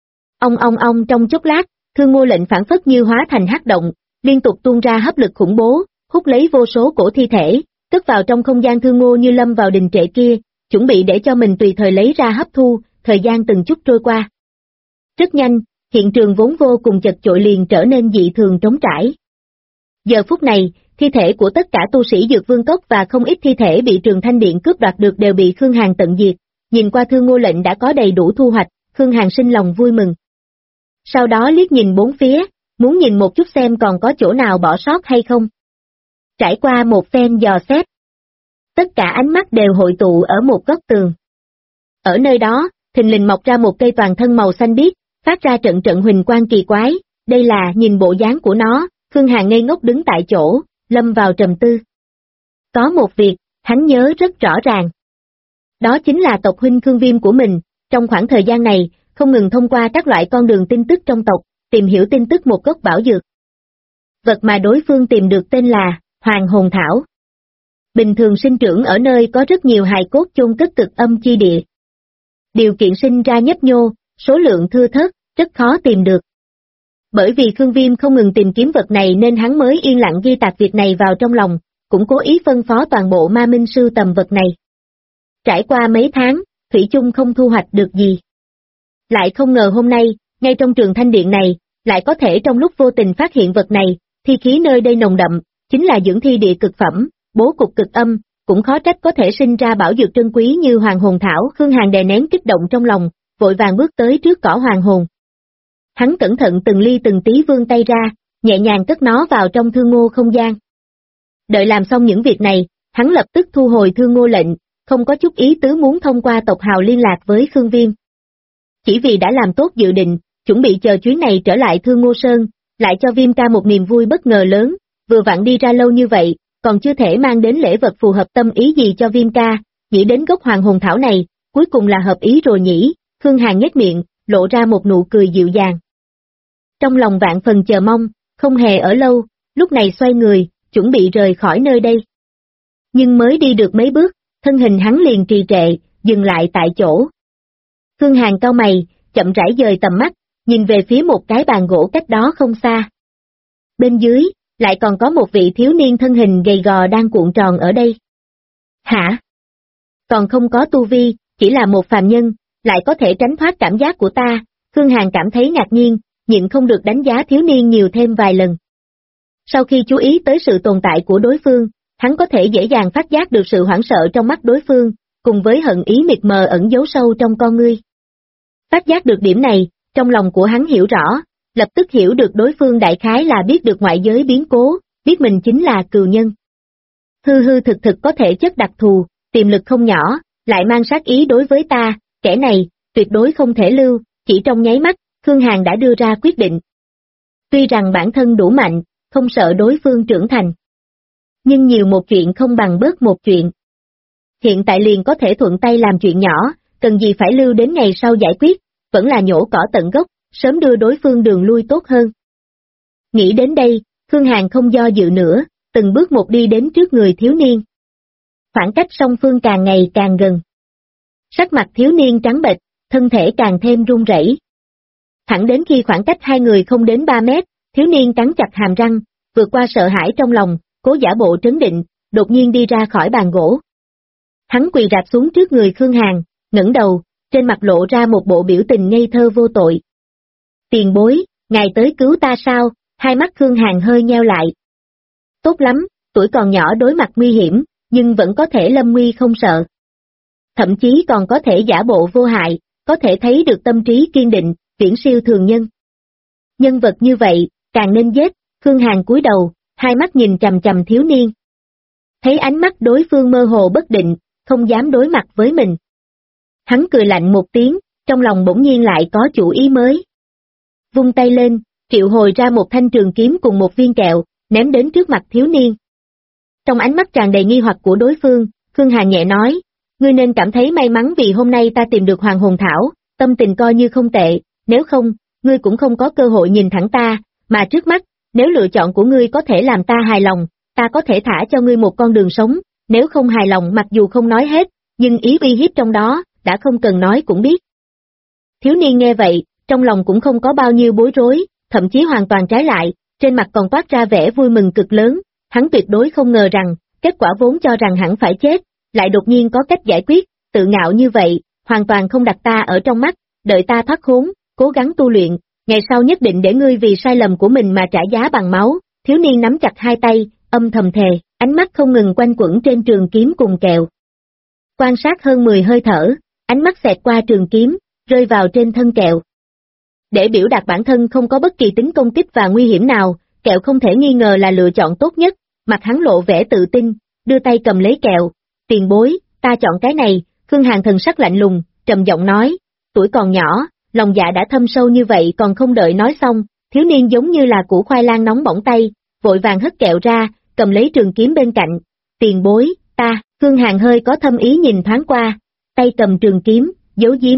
Ong trong chốc lát, Thương Ngô lệnh phản phất như hóa thành hắc động, liên tục tuôn ra hấp lực khủng bố, hút lấy vô số cổ thi thể, cất vào trong không gian Thương Ngô như lâm vào đình trệ kia, chuẩn bị để cho mình tùy thời lấy ra hấp thu, thời gian từng chút trôi qua. Rất nhanh, hiện trường vốn vô cùng chật chội liền trở nên dị thường trống trải. Giờ phút này, thi thể của tất cả tu sĩ Dược Vương Cốc và không ít thi thể bị Trường Thanh Điện cướp đoạt được đều bị Khương Hàn tận diệt, nhìn qua Thương Ngô lệnh đã có đầy đủ thu hoạch, Khương Hàn sinh lòng vui mừng. Sau đó liếc nhìn bốn phía, muốn nhìn một chút xem còn có chỗ nào bỏ sót hay không. Trải qua một phen dò xét, tất cả ánh mắt đều hội tụ ở một góc tường. Ở nơi đó, thình lình mọc ra một cây toàn thân màu xanh biếc, phát ra trận trận huỳnh quang kỳ quái, đây là nhìn bộ dáng của nó, Khương Hàn ngây ngốc đứng tại chỗ, lâm vào trầm tư. Có một việc, hắn nhớ rất rõ ràng. Đó chính là tộc huynh Khương Viêm của mình, trong khoảng thời gian này, không ngừng thông qua các loại con đường tin tức trong tộc, tìm hiểu tin tức một gốc bảo dược. Vật mà đối phương tìm được tên là Hoàng Hồn Thảo. Bình thường sinh trưởng ở nơi có rất nhiều hài cốt chôn cất cực âm chi địa. Điều kiện sinh ra nhấp nhô, số lượng thưa thớt, rất khó tìm được. Bởi vì Khương Viêm không ngừng tìm kiếm vật này nên hắn mới yên lặng ghi tạc việc này vào trong lòng, cũng cố ý phân phó toàn bộ ma minh sưu tầm vật này. Trải qua mấy tháng, thủy chung không thu hoạch được gì. Lại không ngờ hôm nay, ngay trong Trường Thanh Điện này, lại có thể trong lúc vô tình phát hiện vật này, thi khí nơi đây nồng đậm, chính là dưỡng thi địa cực phẩm, bố cục cực âm, cũng khó trách có thể sinh ra bảo dược trân quý như Hoàng Hồn Thảo. Khương Hàn đè nén kích động trong lòng, vội vàng bước tới trước cỏ hoàng hồn. Hắn cẩn thận từng ly từng tí vươn tay ra, nhẹ nhàng cất nó vào trong Thương Ngô không gian. Đợi làm xong những việc này, hắn lập tức thu hồi Thương Ngô lệnh, không có chút ý tứ muốn thông qua tộc hào liên lạc với Khương Viêm. Chỉ vì đã làm tốt dự định, chuẩn bị chờ chuyến này trở lại Thương Ngô Sơn, lại cho Viêm ca một niềm vui bất ngờ lớn, vừa vặn đi ra lâu như vậy, còn chưa thể mang đến lễ vật phù hợp tâm ý gì cho Viêm ca, nghĩ đến gốc Hoàng Hồn Thảo này, cuối cùng là hợp ý rồi nhỉ. Khương Hàn nhếch miệng, lộ ra một nụ cười dịu dàng. Trong lòng vạn phần chờ mong, không hề ở lâu, lúc này xoay người, chuẩn bị rời khỏi nơi đây. Nhưng mới đi được mấy bước, thân hình hắn liền trì trệ, dừng lại tại chỗ. Khương Hàn cau mày, chậm rãi dời tầm mắt, nhìn về phía một cái bàn gỗ cách đó không xa. Bên dưới, lại còn có một vị thiếu niên thân hình gầy gò đang cuộn tròn ở đây. Hả? Còn không có tu vi, chỉ là một phàm nhân, lại có thể tránh thoát cảm giác của ta. Khương Hàn cảm thấy ngạc nhiên, nhịn không được đánh giá thiếu niên nhiều thêm vài lần. Sau khi chú ý tới sự tồn tại của đối phương, hắn có thể dễ dàng phát giác được sự hoảng sợ trong mắt đối phương, cùng với hận ý mịt mờ ẩn giấu sâu trong con ngươi. Phát giác được điểm này, trong lòng của hắn hiểu rõ, lập tức hiểu được đối phương đại khái là biết được ngoại giới biến cố, biết mình chính là cừu nhân. Hư thực có thể chất đặc thù, tiềm lực không nhỏ, lại mang sát ý đối với ta, kẻ này, tuyệt đối không thể lưu. Chỉ trong nháy mắt, Khương Hàn đã đưa ra quyết định. Tuy rằng bản thân đủ mạnh, không sợ đối phương trưởng thành. Nhưng nhiều một chuyện không bằng bớt một chuyện. Hiện tại liền có thể thuận tay làm chuyện nhỏ, cần gì phải lưu đến ngày sau giải quyết, vẫn là nhổ cỏ tận gốc, sớm đưa đối phương đường lui tốt hơn. Nghĩ đến đây, Khương Hàn không do dự nữa, từng bước một đi đến trước người thiếu niên. Khoảng cách song phương càng ngày càng gần. Sắc mặt thiếu niên trắng bệch, thân thể càng thêm run rẩy. Thẳng đến khi khoảng cách hai người không đến 3 mét, thiếu niên cắn chặt hàm răng, vượt qua sợ hãi trong lòng, cố giả bộ trấn định, đột nhiên đi ra khỏi bàn gỗ. Hắn quỳ rạp xuống trước người Khương Hàn, ngẩng đầu, trên mặt lộ ra một bộ biểu tình ngây thơ vô tội. Tiền bối, ngài tới cứu ta sao? Hai mắt Khương Hàn hơi nheo lại. Tốt lắm, tuổi còn nhỏ đối mặt nguy hiểm, nhưng vẫn có thể lâm nguy không sợ. Thậm chí còn có thể giả bộ vô hại, có thể thấy được tâm trí kiên định, viễn siêu thường nhân. Nhân vật như vậy, càng nên giết. Khương Hàn cúi đầu, hai mắt nhìn chằm chằm thiếu niên. Thấy ánh mắt đối phương mơ hồ bất định, không dám đối mặt với mình. Hắn cười lạnh một tiếng, trong lòng bỗng nhiên lại có chủ ý mới. Vung tay lên, triệu hồi ra một thanh trường kiếm cùng một viên kẹo, ném đến trước mặt thiếu niên. Trong ánh mắt tràn đầy nghi hoặc của đối phương, Khương Hàn nhẹ nói, ngươi nên cảm thấy may mắn vì hôm nay ta tìm được Hoàng Hồn Thảo, tâm tình coi như không tệ, nếu không, ngươi cũng không có cơ hội nhìn thẳng ta, mà trước mắt, nếu lựa chọn của ngươi có thể làm ta hài lòng, ta có thể thả cho ngươi một con đường sống, nếu không hài lòng mặc dù không nói hết, nhưng ý uy hiếp trong đó, đã không cần nói cũng biết. Thiếu niên nghe vậy, trong lòng cũng không có bao nhiêu bối rối, thậm chí hoàn toàn trái lại, trên mặt còn toát ra vẻ vui mừng cực lớn, hắn tuyệt đối không ngờ rằng, kết quả vốn cho rằng hẳn phải chết, lại đột nhiên có cách giải quyết, tự ngạo như vậy, hoàn toàn không đặt ta ở trong mắt, đợi ta thoát khốn, cố gắng tu luyện, ngày sau nhất định để ngươi vì sai lầm của mình mà trả giá bằng máu. Thiếu niên nắm chặt hai tay, âm thầm thề, ánh mắt không ngừng quanh quẩn trên trường kiếm cùng kẹo. Quan sát hơn 10 hơi thở, ánh mắt xẹt qua trường kiếm, rơi vào trên thân kẹo. Để biểu đạt bản thân không có bất kỳ tính công kích và nguy hiểm nào, kẹo không thể nghi ngờ là lựa chọn tốt nhất, mặt hắn lộ vẻ tự tin, đưa tay cầm lấy kẹo, tiền bối, ta chọn cái này. Khương Hàn thần sắc lạnh lùng, trầm giọng nói, tuổi còn nhỏ, lòng dạ đã thâm sâu như vậy còn không đợi nói xong, thiếu niên giống như là củ khoai lang nóng bỏng tay, vội vàng hất kẹo ra, cầm lấy trường kiếm bên cạnh, tiền bối, ta. Khương Hàn hơi có thâm ý nhìn thoáng qua, tay cầm trường kiếm, giấu giếm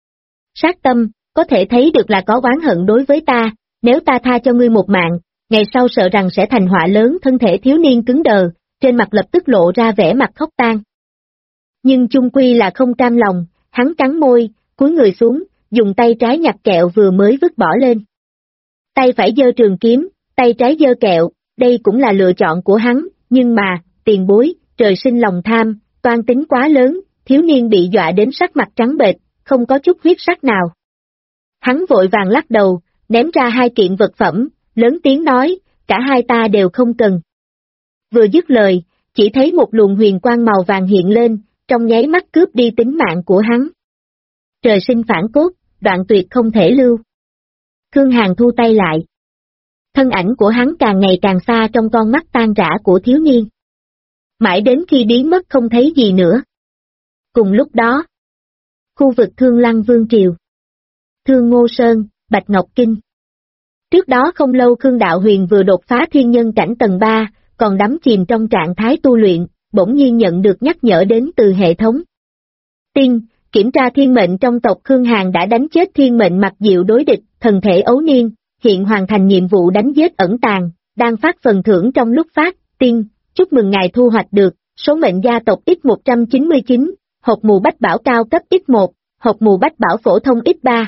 sát tâm, có thể thấy được là có oán hận đối với ta, nếu ta tha cho ngươi một mạng, ngày sau sợ rằng sẽ thành họa lớn. Thân thể thiếu niên cứng đờ, trên mặt lập tức lộ ra vẻ mặt khóc tang. Nhưng chung quy là không cam lòng, hắn cắn môi, cúi người xuống, dùng tay trái nhặt kẹo vừa mới vứt bỏ lên. Tay phải giơ trường kiếm, tay trái giơ kẹo, đây cũng là lựa chọn của hắn, nhưng mà, tiền bối, trời sinh lòng tham, toan tính quá lớn, thiếu niên bị dọa đến sắc mặt trắng bệch, không có chút huyết sắc nào. Hắn vội vàng lắc đầu, ném ra hai kiện vật phẩm, lớn tiếng nói, cả hai ta đều không cần. Vừa dứt lời, chỉ thấy một luồng huyền quang màu vàng hiện lên, trong nháy mắt cướp đi tính mạng của hắn. Trời sinh phản cốt, đoạn tuyệt không thể lưu. Khương Hàn thu tay lại. Thân ảnh của hắn càng ngày càng xa trong con mắt tan rã của thiếu niên. Mãi đến khi biến mất không thấy gì nữa. Cùng lúc đó, khu vực Thương Lăng Vương Triều, Thương Ngô Sơn, Bạch Ngọc Kinh. Trước đó không lâu Khương Đạo Huyền vừa đột phá thiên nhân cảnh tầng 3, còn đắm chìm trong trạng thái tu luyện, bỗng nhiên nhận được nhắc nhở đến từ hệ thống. Tiên, kiểm tra thiên mệnh trong tộc Khương Hàn đã đánh chết thiên mệnh Mặc Diệu đối địch, thần thể ấu niên, hiện hoàn thành nhiệm vụ đánh giết ẩn tàng, đang phát phần thưởng trong lúc phát. Tiên, chúc mừng ngài thu hoạch được, số mệnh gia tộc X199, hộp mù bách bảo cao cấp X1, hộp mù bách bảo phổ thông X3.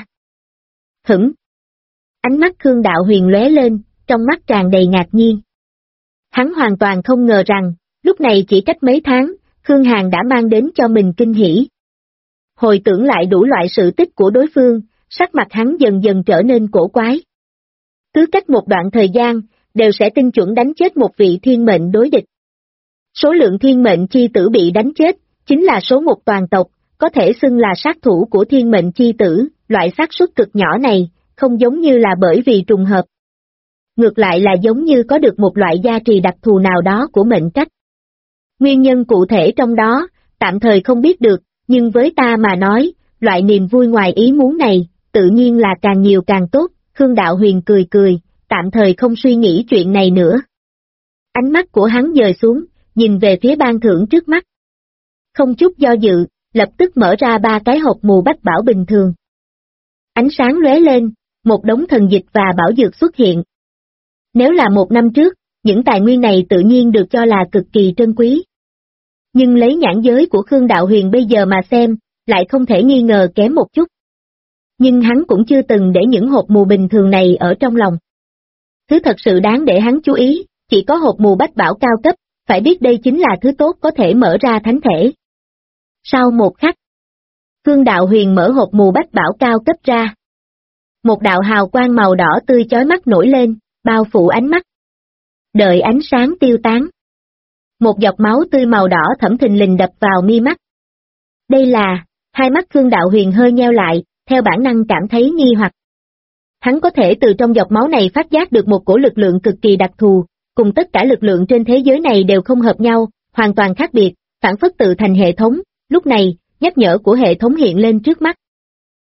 Ánh mắt Khương Đạo Huyền lóe lên, trong mắt tràn đầy ngạc nhiên. Hắn hoàn toàn không ngờ rằng, lúc này chỉ cách mấy tháng, Khương Hàn đã mang đến cho mình kinh hỉ. Hồi tưởng lại đủ loại sự tích của đối phương, sắc mặt hắn dần dần trở nên cổ quái. Cứ cách một đoạn thời gian, đều sẽ tinh chuẩn đánh chết một vị thiên mệnh đối địch. Số lượng thiên mệnh chi tử bị đánh chết, chính là số một toàn tộc, có thể xưng là sát thủ của thiên mệnh chi tử. Loại xác suất cực nhỏ này, không giống như là bởi vì trùng hợp. Ngược lại là giống như có được một loại gia trì đặc thù nào đó của mệnh cách. Nguyên nhân cụ thể trong đó, tạm thời không biết được, nhưng với ta mà nói, loại niềm vui ngoài ý muốn này, tự nhiên là càng nhiều càng tốt. Khương Đạo Huyền cười cười, tạm thời không suy nghĩ chuyện này nữa. Ánh mắt của hắn dời xuống, nhìn về phía ban thưởng trước mắt. Không chút do dự, lập tức mở ra 3 cái hộp mù bách bảo bình thường. Ánh sáng lóe lên, một đống thần dịch và bảo dược xuất hiện. Nếu là một năm trước, những tài nguyên này tự nhiên được cho là cực kỳ trân quý. Nhưng lấy nhãn giới của Khương Đạo Huyền bây giờ mà xem, lại không thể nghi ngờ kém một chút. Nhưng hắn cũng chưa từng để những hộp mù bình thường này ở trong lòng. Thứ thật sự đáng để hắn chú ý, chỉ có hộp mù bách bảo cao cấp, phải biết đây chính là thứ tốt có thể mở ra thánh thể. Sau một khắc, Khương Đạo Huyền mở hộp mù bách bảo cao cấp ra. Một đạo hào quang màu đỏ tươi chói mắt nổi lên, bao phủ ánh mắt. Đợi ánh sáng tiêu tán. Một giọt máu tươi màu đỏ thẫm thình lình đập vào mi mắt. Đây là, hai mắt Khương Đạo Huyền hơi nheo lại, theo bản năng cảm thấy nghi hoặc. Hắn có thể từ trong giọt máu này phát giác được một cổ lực lượng cực kỳ đặc thù, cùng tất cả lực lượng trên thế giới này đều không hợp nhau, hoàn toàn khác biệt, phản phất tự thành hệ thống. Lúc này, nhắc nhở của hệ thống hiện lên trước mắt.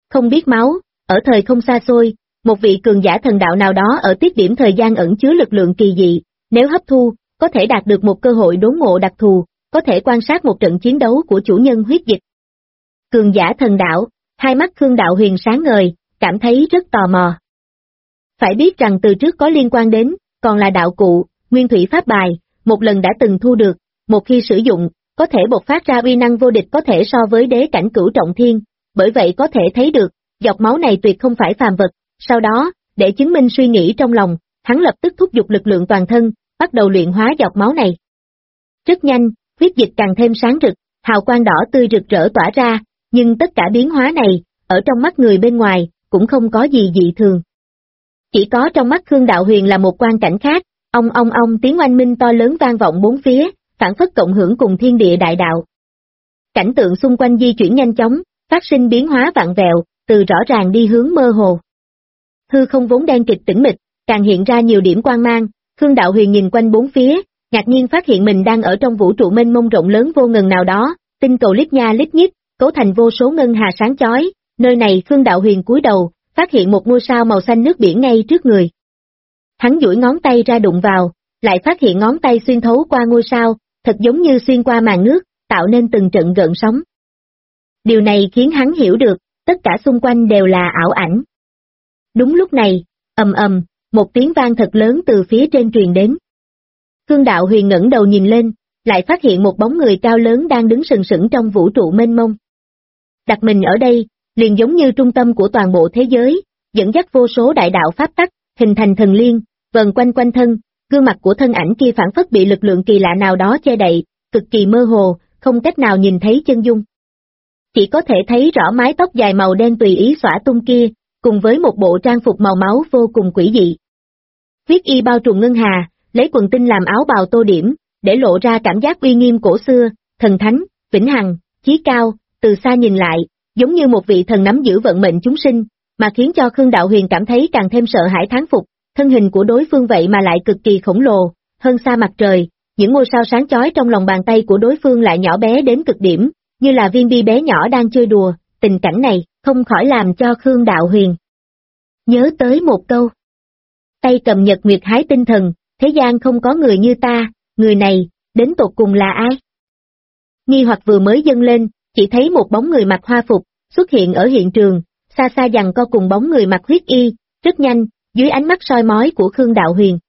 Không biết máu, ở thời không xa xôi, một vị cường giả thần đạo nào đó ở tiết điểm thời gian ẩn chứa lực lượng kỳ dị, nếu hấp thu, có thể đạt được một cơ hội đốn ngộ đặc thù, có thể quan sát một trận chiến đấu của chủ nhân huyết dịch. Cường giả thần đạo, hai mắt Khương Đạo Huyền sáng ngời, cảm thấy rất tò mò. Phải biết rằng từ trước có liên quan đến, còn là đạo cụ, nguyên thủy pháp bài, một lần đã từng thu được, một khi sử dụng, có thể bộc phát ra uy năng vô địch có thể so với đế cảnh cửu trọng thiên, bởi vậy có thể thấy được, giọt máu này tuyệt không phải phàm vật. Sau đó, để chứng minh suy nghĩ trong lòng, hắn lập tức thúc giục lực lượng toàn thân, bắt đầu luyện hóa giọt máu này. Rất nhanh, huyết dịch càng thêm sáng rực, hào quang đỏ tươi rực rỡ tỏa ra, nhưng tất cả biến hóa này, ở trong mắt người bên ngoài, cũng không có gì dị thường. Chỉ có trong mắt Khương Đạo Huyền là một quang cảnh khác, ong tiếng oanh minh to lớn vang vọng bốn phía, phản phất cộng hưởng cùng thiên địa đại đạo. Cảnh tượng xung quanh di chuyển nhanh chóng, phát sinh biến hóa vặn vẹo, từ rõ ràng đi hướng mơ hồ. Hư không vốn đen kịt tĩnh mịch, càng hiện ra nhiều điểm quang mang, Khương Đạo Huyền nhìn quanh bốn phía, ngạc nhiên phát hiện mình đang ở trong vũ trụ mênh mông rộng lớn vô ngần nào đó, tinh cầu lít nha lít nhít, cấu thành vô số ngân hà sáng chói, nơi này Khương Đạo Huyền cúi đầu, phát hiện một ngôi sao màu xanh nước biển ngay trước người. Hắn duỗi ngón tay ra đụng vào, lại phát hiện ngón tay xuyên thấu qua ngôi sao, thật giống như xuyên qua màn nước, tạo nên từng trận gợn sóng. Điều này khiến hắn hiểu được, tất cả xung quanh đều là ảo ảnh. Đúng lúc này, một tiếng vang thật lớn từ phía trên truyền đến. Khương Đạo Huyền ngẩng đầu nhìn lên, lại phát hiện một bóng người cao lớn đang đứng sừng sững trong vũ trụ mênh mông. Đặt mình ở đây, liền giống như trung tâm của toàn bộ thế giới, dẫn dắt vô số đại đạo pháp tắc, hình thành thần liên, vần quanh quanh thân, gương mặt của thân ảnh kia phản phất bị lực lượng kỳ lạ nào đó che đậy, cực kỳ mơ hồ, không cách nào nhìn thấy chân dung. Chỉ có thể thấy rõ mái tóc dài màu đen tùy ý xõa tung kia, cùng với một bộ trang phục màu máu vô cùng quỷ dị. Huyết y bao trùm ngân hà, lấy quần tinh làm áo bào tô điểm, để lộ ra cảm giác uy nghiêm cổ xưa, thần thánh, vĩnh hằng, chí cao, từ xa nhìn lại, giống như một vị thần nắm giữ vận mệnh chúng sinh, mà khiến cho Khương Đạo Huyền cảm thấy càng thêm sợ hãi thán phục, thân hình của đối phương vậy mà lại cực kỳ khổng lồ, hơn xa mặt trời, những ngôi sao sáng chói trong lòng bàn tay của đối phương lại nhỏ bé đến cực điểm, như là viên bi bé nhỏ đang chơi đùa, tình cảnh này, không khỏi làm cho Khương Đạo Huyền nhớ tới một câu. Tay cầm nhật nguyệt hái tinh thần, thế gian không có người như ta, người này, đến tột cùng là ai? Nghi hoặc vừa mới dâng lên, chỉ thấy một bóng người mặc hoa phục, xuất hiện ở hiện trường, xa xa giằng co cùng bóng người mặc huyết y, rất nhanh, dưới ánh mắt soi mói của Khương Đạo Huyền.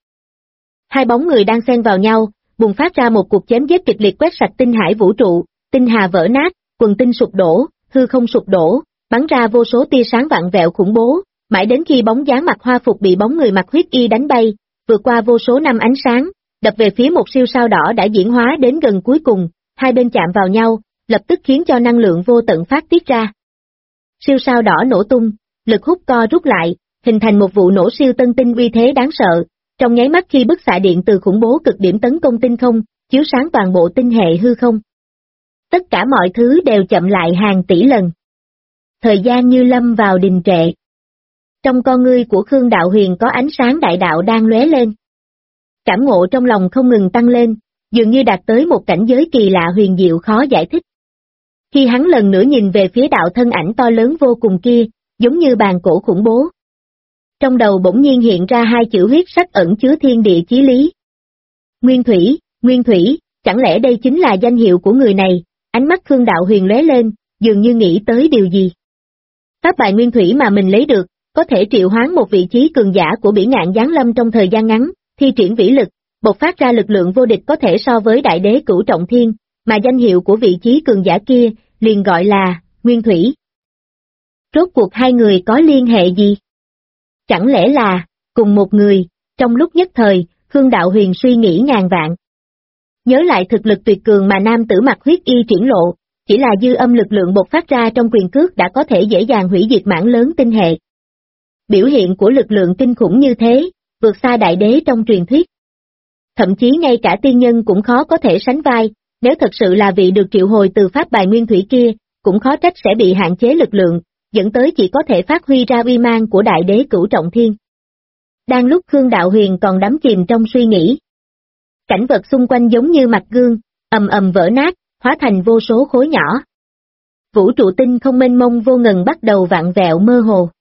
Hai bóng người đang xen vào nhau, bùng phát ra một cuộc chém giết kịch liệt quét sạch tinh hải vũ trụ, tinh hà vỡ nát, quần tinh sụp đổ, hư không sụp đổ, bắn ra vô số tia sáng vặn vẹo khủng bố, mãi đến khi bóng dáng mặc hoa phục bị bóng người mặc huyết y đánh bay, vượt qua vô số năm ánh sáng, đập về phía một siêu sao đỏ đã diễn hóa đến gần cuối cùng, hai bên chạm vào nhau, lập tức khiến cho năng lượng vô tận phát tiết ra. Siêu sao đỏ nổ tung, lực hút co rút lại, hình thành một vụ nổ siêu tân tinh uy thế đáng sợ, trong nháy mắt khi bức xạ điện từ khủng bố cực điểm tấn công tinh không, chiếu sáng toàn bộ tinh hệ hư không. Tất cả mọi thứ đều chậm lại hàng tỷ lần. Thời gian như lâm vào đình trệ. Trong con ngươi của Khương Đạo Huyền có ánh sáng đại đạo đang lóe lên. Cảm ngộ trong lòng không ngừng tăng lên, dường như đạt tới một cảnh giới kỳ lạ huyền diệu khó giải thích. Khi hắn lần nữa nhìn về phía đạo thân ảnh to lớn vô cùng kia, giống như bàn cổ khủng bố. Trong đầu bỗng nhiên hiện ra hai chữ huyết sắc ẩn chứa thiên địa chí lý. Nguyên Thủy, chẳng lẽ đây chính là danh hiệu của người này? Ánh mắt Khương Đạo Huyền lóe lên, dường như nghĩ tới điều gì. Pháp bài Nguyên Thủy mà mình lấy được, có thể triệu hoán một vị trí cường giả của Bỉ Ngạn giáng lâm trong thời gian ngắn, thi triển vĩ lực, bộc phát ra lực lượng vô địch có thể so với đại đế cửu trọng thiên, mà danh hiệu của vị trí cường giả kia, liền gọi là Nguyên Thủy. Rốt cuộc hai người có liên hệ gì? Chẳng lẽ là, cùng một người? Trong lúc nhất thời, Khương Đạo Huyền suy nghĩ ngàn vạn. Nhớ lại thực lực tuyệt cường mà nam tử mặc huyết y triển lộ, chỉ là dư âm lực lượng bộc phát ra trong quyền cước đã có thể dễ dàng hủy diệt mảng lớn tinh hệ. Biểu hiện của lực lượng kinh khủng như thế, vượt xa đại đế trong truyền thuyết. Thậm chí ngay cả tiên nhân cũng khó có thể sánh vai, nếu thật sự là vị được triệu hồi từ pháp bài Nguyên Thủy kia, cũng khó trách sẽ bị hạn chế lực lượng, dẫn tới chỉ có thể phát huy ra uy mang của đại đế cửu trọng thiên. Đang lúc Khương Đạo Huyền còn đắm chìm trong suy nghĩ, cảnh vật xung quanh giống như mặt gương, ầm ầm vỡ nát, hóa thành vô số khối nhỏ. vũ trụ tinh không mênh mông vô ngần bắt đầu vặn vẹo mơ hồ.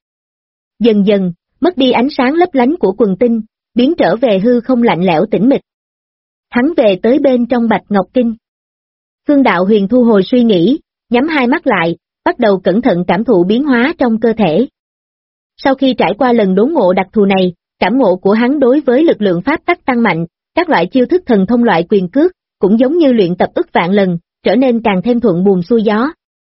Dần dần, mất đi ánh sáng lấp lánh của quần tinh, biến trở về hư không lạnh lẽo tĩnh mịch. Hắn về tới bên trong Bạch Ngọc Kinh. Khương Đạo Huyền thu hồi suy nghĩ, nhắm hai mắt lại, bắt đầu cẩn thận cảm thụ biến hóa trong cơ thể. Sau khi trải qua lần đốn ngộ đặc thù này, cảm ngộ của hắn đối với lực lượng pháp tắc tăng mạnh, các loại chiêu thức thần thông loại quyền cước, cũng giống như luyện tập ức vạn lần, trở nên càng thêm thuận buồm xuôi gió.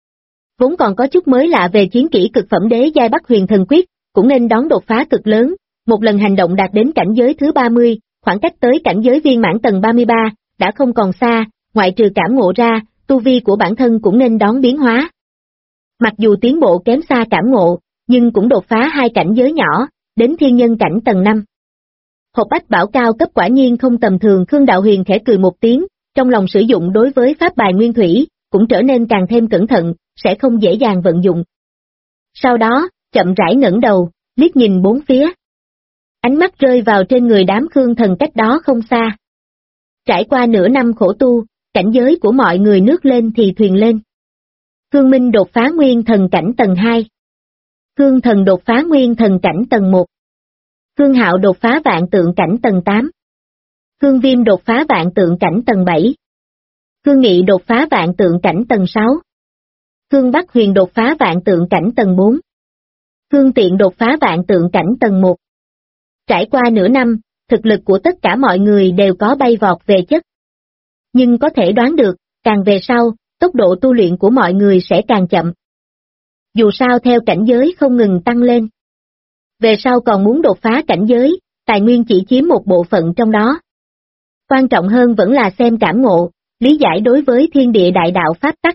Vốn còn có chút mới lạ về chiến kỹ cực phẩm đế giai Bắc Huyền Thần Quyết, cũng nên đón đột phá cực lớn, một lần hành động đạt đến cảnh giới thứ 30, khoảng cách tới cảnh giới viên mãn tầng 33, đã không còn xa, ngoại trừ cảm ngộ ra, tu vi của bản thân cũng nên đón biến hóa. Mặc dù tiến bộ kém xa cảm ngộ, nhưng cũng đột phá hai cảnh giới nhỏ, đến thiên nhân cảnh tầng 5. Hộp bách bảo cao cấp quả nhiên không tầm thường. Khương Đạo Huyền khẽ cười một tiếng, trong lòng sử dụng đối với pháp bài nguyên thủy, cũng trở nên càng thêm cẩn thận, sẽ không dễ dàng vận dụng. Sau đó, chậm rãi ngẩng đầu, liếc nhìn bốn phía. Ánh mắt rơi vào trên người đám Khương thần cách đó không xa. Trải qua nửa năm khổ tu, cảnh giới của mọi người nước lên thì thuyền lên. Khương Minh đột phá nguyên thần cảnh tầng 2. Khương Thần đột phá nguyên thần cảnh tầng 1. Khương Hạo đột phá vạn tượng cảnh tầng 8. Khương Viêm đột phá vạn tượng cảnh tầng 7. Khương Nghị đột phá vạn tượng cảnh tầng 6. Khương Bắc Huyền đột phá vạn tượng cảnh tầng 4. Khương Tiện đột phá vạn tượng cảnh tầng 1. Trải qua nửa năm, thực lực của tất cả mọi người đều có bay vọt về chất. Nhưng có thể đoán được, càng về sau, tốc độ tu luyện của mọi người sẽ càng chậm. Dù sao theo cảnh giới không ngừng tăng lên. Về sau còn muốn đột phá cảnh giới, tài nguyên chỉ chiếm một bộ phận trong đó. Quan trọng hơn vẫn là xem cảm ngộ, lý giải đối với thiên địa đại đạo pháp tắc.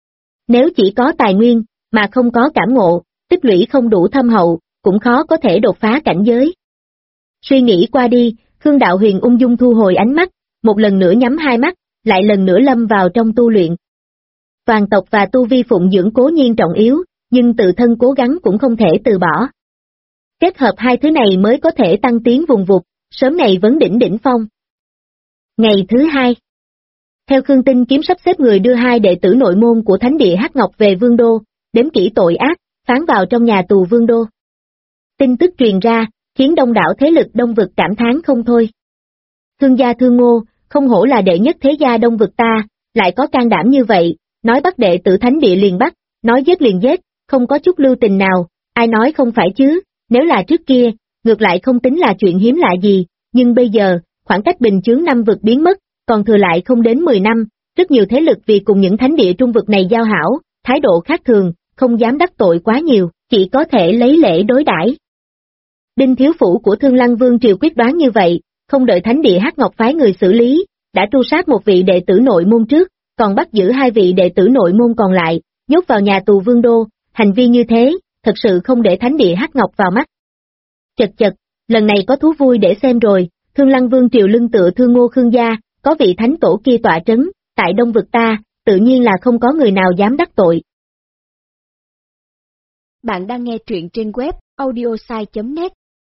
Nếu chỉ có tài nguyên, mà không có cảm ngộ, tích lũy không đủ thâm hậu, cũng khó có thể đột phá cảnh giới. Suy nghĩ qua đi, Khương Đạo Huyền ung dung thu hồi ánh mắt, một lần nữa nhắm hai mắt, lại lần nữa lâm vào trong tu luyện. Toàn tộc và tu vi phụng dưỡng cố nhiên trọng yếu, nhưng tự thân cố gắng cũng không thể từ bỏ. Kết hợp hai thứ này mới có thể tăng tiến vùng vụt, sớm ngày vấn đỉnh đỉnh phong. Ngày thứ 2. Theo Khương Tinh Kiếm sắp xếp người đưa hai đệ tử nội môn của Thánh địa Hắc Ngọc về Vương Đô, đếm kỹ tội ác, phán vào trong nhà tù Vương Đô. Tin tức truyền ra, khiến đông đảo thế lực Đông vực cảm thán không thôi. Thương gia Thương Ngô, không hổ là đệ nhất thế gia Đông vực ta, lại có can đảm như vậy, nói bắt đệ tử Thánh địa liền bắt, nói giết liền giết, không có chút lưu tình nào, ai nói không phải chứ, nếu là trước kia, ngược lại không tính là chuyện hiếm lạ gì, nhưng bây giờ, khoảng cách bình chướng năm vực biến mất, còn thừa lại không đến 10 năm, rất nhiều thế lực vì cùng những thánh địa trung vực này giao hảo, thái độ khác thường, không dám đắc tội quá nhiều, chỉ có thể lấy lễ đối đãi. Đinh thiếu phủ của Thương Lăng Vương triều quyết đoán như vậy, không đợi Thánh địa Hắc Ngọc phái người xử lý, đã tru sát một vị đệ tử nội môn trước, còn bắt giữ hai vị đệ tử nội môn còn lại, nhốt vào nhà tù Vương Đô, hành vi như thế, thật sự không để Thánh địa Hắc Ngọc vào mắt. Chật chật, lần này có thú vui để xem rồi, Thương Lăng Vương triều lưng tựa Thương Ngô Khương gia, có vị thánh tổ kia tọa trấn, tại Đông vực ta, tự nhiên là không có người nào dám đắc tội. Bạn đang nghe truyện trên web audiosai.net.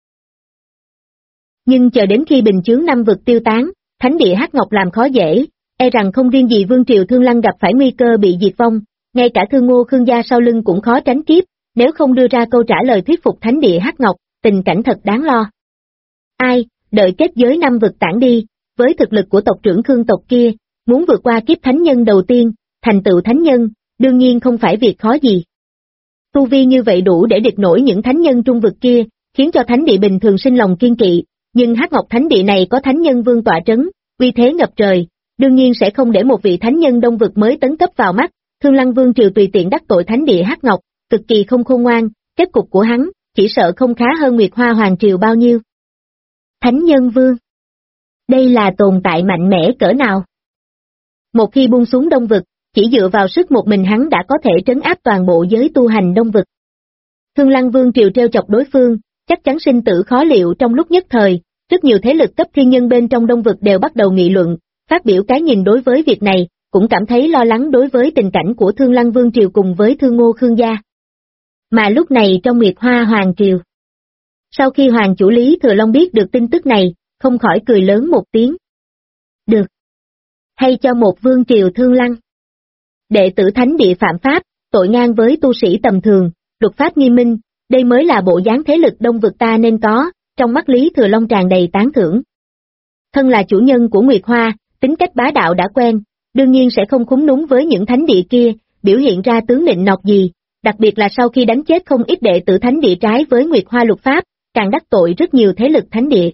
Nhưng chờ đến khi bình chướng năm vực tiêu tán, Thánh địa Hắc Ngọc làm khó dễ, e rằng không riêng gì Vương triều Thương Lăng gặp phải nguy cơ bị diệt vong, ngay cả Thương Ngô Khương gia sau lưng cũng khó tránh kiếp, nếu không đưa ra câu trả lời thuyết phục Thánh địa Hắc Ngọc, tình cảnh thật đáng lo. Ai, đợi kết giới năm vực tản đi, với thực lực của tộc trưởng Khương tộc kia, muốn vượt qua kiếp thánh nhân đầu tiên, thành tựu thánh nhân, đương nhiên không phải việc khó gì. Tu vi như vậy đủ để địch nổi những thánh nhân trung vực kia, khiến cho thánh địa bình thường sinh lòng kiên kỵ, nhưng Hắc Ngọc thánh địa này có thánh nhân vương tọa trấn, uy thế ngập trời, đương nhiên sẽ không để một vị thánh nhân đông vực mới tấn cấp vào mắt. Thương Lăng Vương triều tùy tiện đắc tội thánh địa Hắc Ngọc, cực kỳ không khôn ngoan, kết cục của hắn, chỉ sợ không khá hơn Nguyệt Hoa Hoàng triều bao nhiêu. Thánh nhân vương, đây là tồn tại mạnh mẽ cỡ nào? Một khi buông xuống đông vực, chỉ dựa vào sức một mình hắn đã có thể trấn áp toàn bộ giới tu hành đông vực. Thương Lăng Vương triều trêu chọc đối phương, chắc chắn sinh tử khó liệu trong lúc nhất thời, rất nhiều thế lực cấp thiên nhân bên trong đông vực đều bắt đầu nghị luận, phát biểu cái nhìn đối với việc này, cũng cảm thấy lo lắng đối với tình cảnh của Thương Lăng Vương triều cùng với Thương Ngô Khương gia. Mà lúc này trong Nguyệt Hoa Hoàng triều, sau khi Hoàng chủ Lý Thừa Long biết được tin tức này, không khỏi cười lớn một tiếng. Được. Hay cho một vương triều Thương Lăng. Đệ tử thánh địa phạm pháp, tội ngang với tu sĩ tầm thường, luật pháp nghiêm minh, đây mới là bộ dáng thế lực đông vực ta nên có, trong mắt Lý Thừa Long tràn đầy tán thưởng. Thân là chủ nhân của Nguyệt Hoa, tính cách bá đạo đã quen, đương nhiên sẽ không khúm núm với những thánh địa kia, biểu hiện ra tướng nịnh nọt gì, đặc biệt là sau khi đánh chết không ít đệ tử thánh địa trái với Nguyệt Hoa luật pháp, càng đắc tội rất nhiều thế lực thánh địa.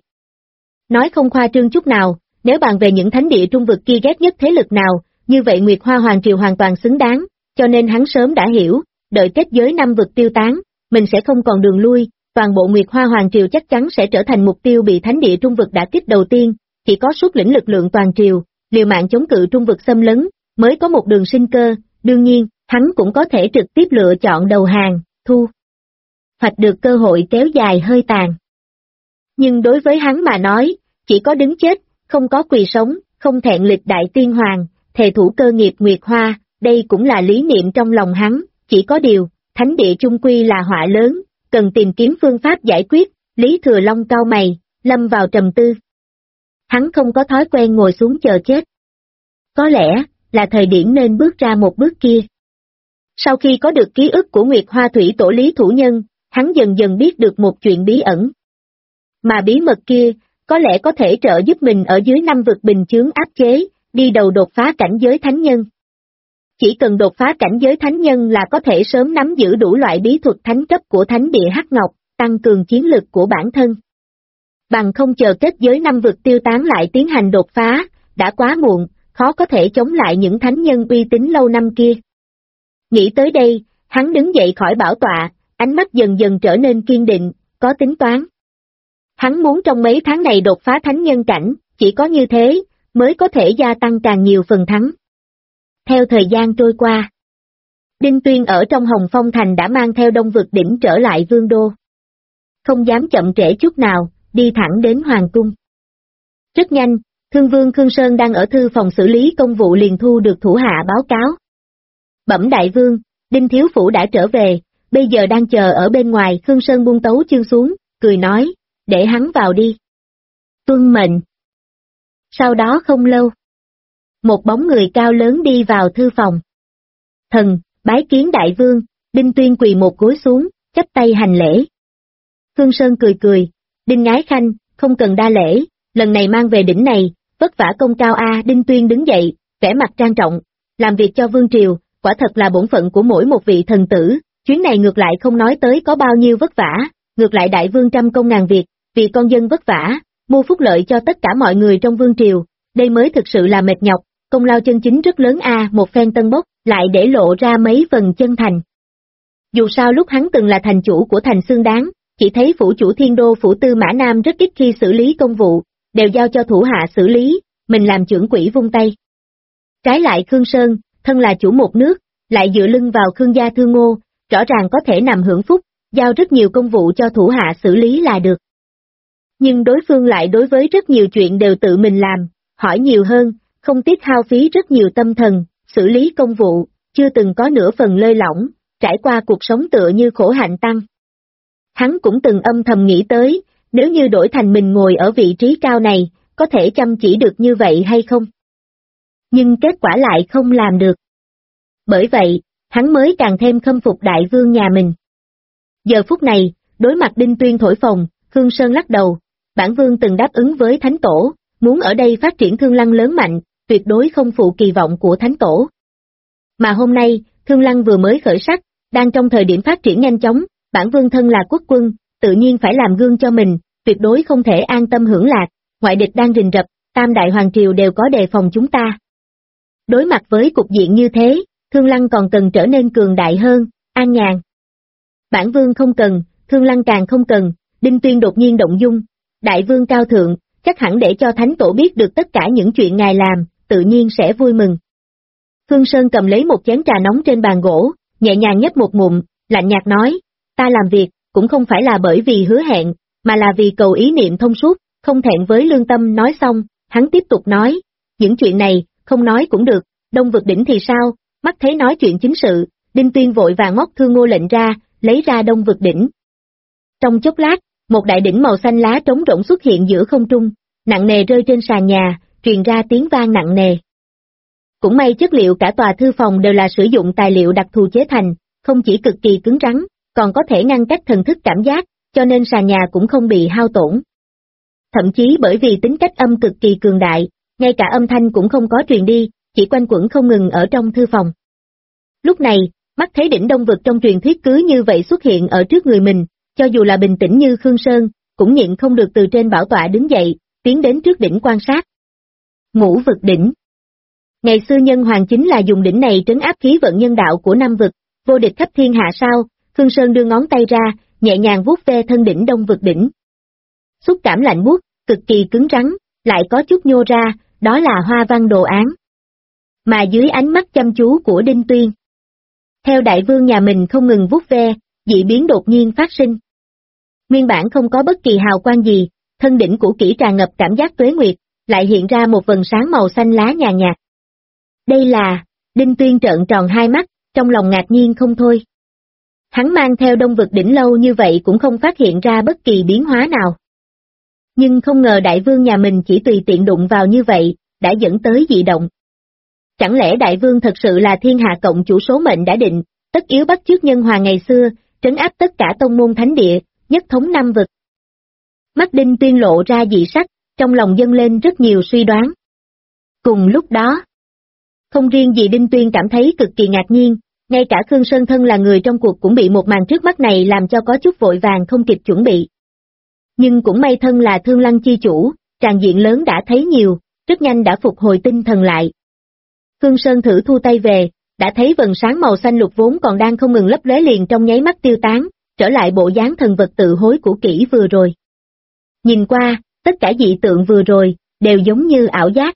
Nói không khoa trương chút nào, nếu bàn về những thánh địa trung vực kia ghét nhất thế lực nào, như vậy Nguyệt Hoa Hoàng Triều hoàn toàn xứng đáng, cho nên hắn sớm đã hiểu, đợi kết giới năm vực tiêu tán, mình sẽ không còn đường lui, toàn bộ Nguyệt Hoa Hoàng Triều chắc chắn sẽ trở thành mục tiêu bị thánh địa trung vực đả kích đầu tiên, chỉ có xuất lĩnh lực lượng toàn triều, liều mạng chống cự trung vực xâm lấn, mới có một đường sinh cơ, đương nhiên, hắn cũng có thể trực tiếp lựa chọn đầu hàng, thu hoạch được cơ hội kéo dài hơi tàn. Nhưng đối với hắn mà nói, chỉ có đứng chết, không có quỳ sống, không thẹn lịch đại tiên hoàng, thề thủ cơ nghiệp Nguyệt Hoa, đây cũng là lý niệm trong lòng hắn, chỉ có điều, thánh địa chung quy là họa lớn, cần tìm kiếm phương pháp giải quyết, Lý Thừa Long cau mày, lâm vào trầm tư. Hắn không có thói quen ngồi xuống chờ chết. Có lẽ, là thời điểm nên bước ra một bước kia. Sau khi có được ký ức của Nguyệt Hoa Thủy Tổ Lý Thủ Nhân, hắn dần dần biết được một chuyện bí ẩn. Mà bí mật kia, có lẽ có thể trợ giúp mình ở dưới năm vực bình chướng áp chế, đi đầu đột phá cảnh giới thánh nhân. Chỉ cần đột phá cảnh giới thánh nhân là có thể sớm nắm giữ đủ loại bí thuật thánh cấp của thánh địa Hắc Ngọc, tăng cường chiến lực của bản thân. Bằng không chờ kết giới năm vực tiêu tán lại tiến hành đột phá, đã quá muộn, khó có thể chống lại những thánh nhân uy tín lâu năm kia. Nghĩ tới đây, hắn đứng dậy khỏi bảo tọa, ánh mắt dần dần trở nên kiên định, có tính toán. Hắn muốn trong mấy tháng này đột phá thánh nhân cảnh, chỉ có như thế, mới có thể gia tăng càng nhiều phần thắng. Theo thời gian trôi qua, Đinh Tuyên ở trong Hồng Phong Thành đã mang theo Đông Vực Đỉnh trở lại Vương Đô. Không dám chậm trễ chút nào, đi thẳng đến Hoàng Cung. Rất nhanh, Thương Vương Khương Sơn đang ở thư phòng xử lý công vụ liền thu được thủ hạ báo cáo. Bẩm đại vương, Đinh Thiếu Phủ đã trở về, bây giờ đang chờ ở bên ngoài. Khương Sơn buông tấu chương xuống, cười nói, để hắn vào đi. Tuân mệnh. Sau đó không lâu, một bóng người cao lớn đi vào thư phòng. Thần, bái kiến đại vương. Đinh Tuyên quỳ một gối xuống, chắp tay hành lễ. Khương Sơn cười cười, Đinh Ái Khanh, không cần đa lễ, lần này mang về đỉnh này, vất vả công cao a. Đinh Tuyên đứng dậy, vẻ mặt trang trọng, làm việc cho vương triều, quả thật là bổn phận của mỗi một vị thần tử, chuyến này ngược lại không nói tới có bao nhiêu vất vả, ngược lại đại vương trăm công ngàn việc, vì con dân vất vả, mua phúc lợi cho tất cả mọi người trong vương triều, đây mới thực sự là mệt nhọc, công lao chân chính rất lớn a. Một phen tân bốc, lại để lộ ra mấy phần chân thành. Dù sao lúc hắn từng là thành chủ của thành Xương Đáng, chỉ thấy phủ chủ Thiên Đô phủ Tư Mã Nam rất ít khi xử lý công vụ, đều giao cho thủ hạ xử lý, mình làm trưởng quỹ vung tay. Trái lại Khương Sơn, thân là chủ một nước, lại dựa lưng vào Khương gia Thương Ngô, rõ ràng có thể nằm hưởng phúc, giao rất nhiều công vụ cho thủ hạ xử lý là được. Nhưng đối phương lại đối với rất nhiều chuyện đều tự mình làm, hỏi nhiều hơn, không tiếc hao phí rất nhiều tâm thần, xử lý công vụ, chưa từng có nửa phần lơi lỏng, trải qua cuộc sống tựa như khổ hạnh tăng. Hắn cũng từng âm thầm nghĩ tới, nếu như đổi thành mình ngồi ở vị trí cao này, có thể chăm chỉ được như vậy hay không? Nhưng kết quả lại không làm được. Bởi vậy, hắn mới càng thêm khâm phục đại vương nhà mình. Giờ phút này, đối mặt Đinh Tuyên thổi phồng, Khương Sơn lắc đầu, bản vương từng đáp ứng với Thánh Tổ, muốn ở đây phát triển Thương Lăng lớn mạnh, tuyệt đối không phụ kỳ vọng của Thánh Tổ. Mà hôm nay, Thương Lăng vừa mới khởi sắc, đang trong thời điểm phát triển nhanh chóng, bản vương thân là quốc quân, tự nhiên phải làm gương cho mình, tuyệt đối không thể an tâm hưởng lạc, ngoại địch đang rình rập, tam đại hoàng triều đều có đề phòng chúng ta. Đối mặt với cục diện như thế, Thương Lăng còn cần trở nên cường đại hơn, an nhàn. Bản vương không cần, Thương Lăng càng không cần. Đinh Tuyên đột nhiên động dung, đại vương cao thượng, chắc hẳn để cho Thánh Tổ biết được tất cả những chuyện ngài làm, tự nhiên sẽ vui mừng. Khương Sơn cầm lấy một chén trà nóng trên bàn gỗ, nhẹ nhàng nhấp một ngụm, lạnh nhạt nói, ta làm việc, cũng không phải là bởi vì hứa hẹn, mà là vì cầu ý niệm thông suốt, không thẹn với lương tâm. Nói xong, hắn tiếp tục nói, những chuyện này, không nói cũng được, Đông Vực Đỉnh thì sao, mắt thấy nói chuyện chính sự. Đinh Tuyên vội vàng móc Thương Ngô lệnh ra, lấy ra Đông Vực Đỉnh. Trong chốc lát, một đại đỉnh màu xanh lá trống rỗng xuất hiện giữa không trung, nặng nề rơi trên sàn nhà, truyền ra tiếng vang nặng nề. Cũng may chất liệu cả tòa thư phòng đều là sử dụng tài liệu đặc thù chế thành, không chỉ cực kỳ cứng rắn, còn có thể ngăn cách thần thức cảm giác, cho nên sàn nhà cũng không bị hao tổn. Thậm chí bởi vì tính cách âm cực kỳ cường đại, ngay cả âm thanh cũng không có truyền đi, chỉ quanh quẩn không ngừng ở trong thư phòng. Lúc này, mắt thấy đỉnh đông vực trong truyền thuyết cứ như vậy xuất hiện ở trước người mình, cho dù là bình tĩnh như Khương Sơn, cũng nhịn không được từ trên bảo tọa đứng dậy, tiến đến trước đỉnh quan sát. Ngũ vực đỉnh. Ngày xưa Nhân Hoàng chính là dùng đỉnh này trấn áp khí vận nhân đạo của năm vực, vô địch khắp thiên hạ sao? Khương Sơn đưa ngón tay ra, nhẹ nhàng vuốt ve thân đỉnh đông vực đỉnh. Xúc cảm lạnh buốt, cực kỳ cứng rắn, lại có chút nhô ra, đó là hoa văn đồ án. Mà dưới ánh mắt chăm chú của Đinh Tuyên, theo đại vương nhà mình không ngừng vuốt ve, dị biến đột nhiên phát sinh. Nguyên bản không có bất kỳ hào quang gì, thân đỉnh cũ kỹ tràn ngập cảm giác tuế nguyệt, lại hiện ra một vầng sáng màu xanh lá nhàn nhạt. Đây là, Đinh Tuyên trợn tròn hai mắt, trong lòng ngạc nhiên không thôi. Hắn mang theo đông vực đỉnh lâu như vậy cũng không phát hiện ra bất kỳ biến hóa nào. Nhưng không ngờ đại vương nhà mình chỉ tùy tiện đụng vào như vậy, đã dẫn tới dị động. Chẳng lẽ đại vương thật sự là thiên hạ cộng chủ số mệnh đã định, tất yếu bắt chước Nhân Hoàng ngày xưa, trấn áp tất cả tông môn thánh địa, nhất thống năm vực. Mắt Đinh Tuyên lộ ra dị sắc, trong lòng dâng lên rất nhiều suy đoán. Cùng lúc đó, không riêng gì Đinh Tuyên cảm thấy cực kỳ ngạc nhiên, ngay cả Khương Sơn thân là người trong cuộc cũng bị một màn trước mắt này làm cho có chút vội vàng không kịp chuẩn bị. Nhưng cũng may thân là Thương Lăng chi chủ, tràng diện lớn đã thấy nhiều, rất nhanh đã phục hồi tinh thần lại. Khương Sơn thử thu tay về, đã thấy vầng sáng màu xanh lục vốn còn đang không ngừng lấp lóe liền trong nháy mắt tiêu tán, trở lại bộ dáng thần vật tự hối của kỹ vừa rồi. Nhìn qua, tất cả dị tượng vừa rồi, đều giống như ảo giác.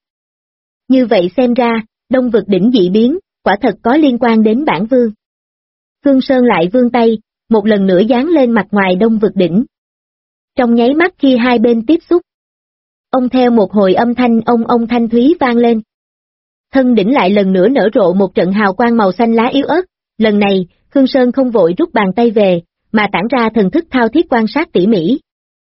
Như vậy xem ra, đông vực đỉnh dị biến, quả thật có liên quan đến bản vương. Khương Sơn lại vươn tay, một lần nữa dán lên mặt ngoài đông vực đỉnh. Trong nháy mắt khi hai bên tiếp xúc, ông theo một hồi âm thanh ông thanh thúy vang lên. Thân đỉnh lại lần nữa nở rộ một trận hào quang màu xanh lá yếu ớt, lần này, Khương Sơn không vội rút bàn tay về, mà tản ra thần thức thao thiết quan sát tỉ mỉ.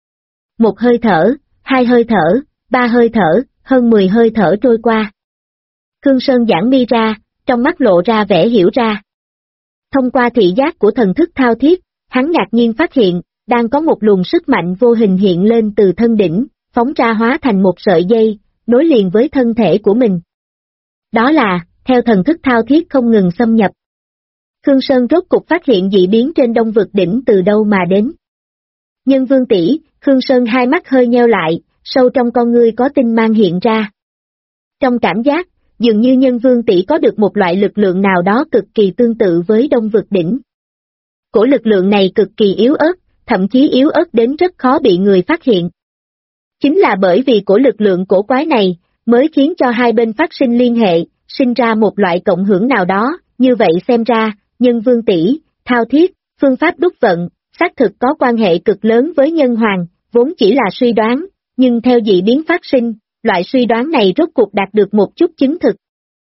Một hơi thở, hai hơi thở, ba hơi thở, hơn 10 hơi thở trôi qua. Khương Sơn giãn mi ra, trong mắt lộ ra vẻ hiểu ra. Thông qua thị giác của thần thức thao thiết, hắn ngạc nhiên phát hiện, đang có một luồng sức mạnh vô hình hiện lên từ thân đỉnh, phóng ra hóa thành một sợi dây, nối liền với thân thể của mình. Đó là, theo thần thức thao thiết không ngừng xâm nhập. Khương Sơn rốt cục phát hiện dị biến trên đông vực đỉnh từ đâu mà đến. Nhân vương tỷ, Khương Sơn hai mắt hơi nheo lại, sâu trong con ngươi có tinh mang hiện ra. Trong cảm giác, dường như nhân vương tỷ có được một loại lực lượng nào đó cực kỳ tương tự với đông vực đỉnh. Cổ lực lượng này cực kỳ yếu ớt, thậm chí yếu ớt đến rất khó bị người phát hiện. Chính là bởi vì cổ lực lượng cổ quái này, mới khiến cho hai bên phát sinh liên hệ, sinh ra một loại cộng hưởng nào đó, như vậy xem ra, nhân vương tỷ, thao thiết, phương pháp đúc vận, xác thực có quan hệ cực lớn với nhân hoàng, vốn chỉ là suy đoán, nhưng theo dị biến phát sinh, loại suy đoán này rốt cuộc đạt được một chút chứng thực.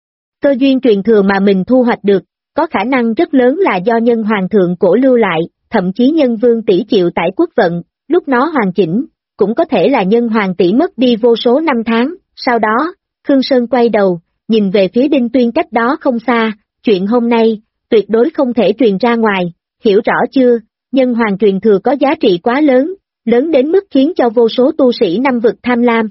Cơ duyên truyền thừa mà mình thu hoạch được, có khả năng rất lớn là do nhân hoàng thượng cổ lưu lại, thậm chí nhân vương tỷ chịu tải quốc vận, lúc nó hoàn chỉnh, cũng có thể là nhân hoàng tỷ mất đi vô số năm tháng. Sau đó, Khương Sơn quay đầu, nhìn về phía Đinh Tuyên cách đó không xa, chuyện hôm nay, tuyệt đối không thể truyền ra ngoài, hiểu rõ chưa, nhân hoàng truyền thừa có giá trị quá lớn, lớn đến mức khiến cho vô số tu sĩ năm vực tham lam.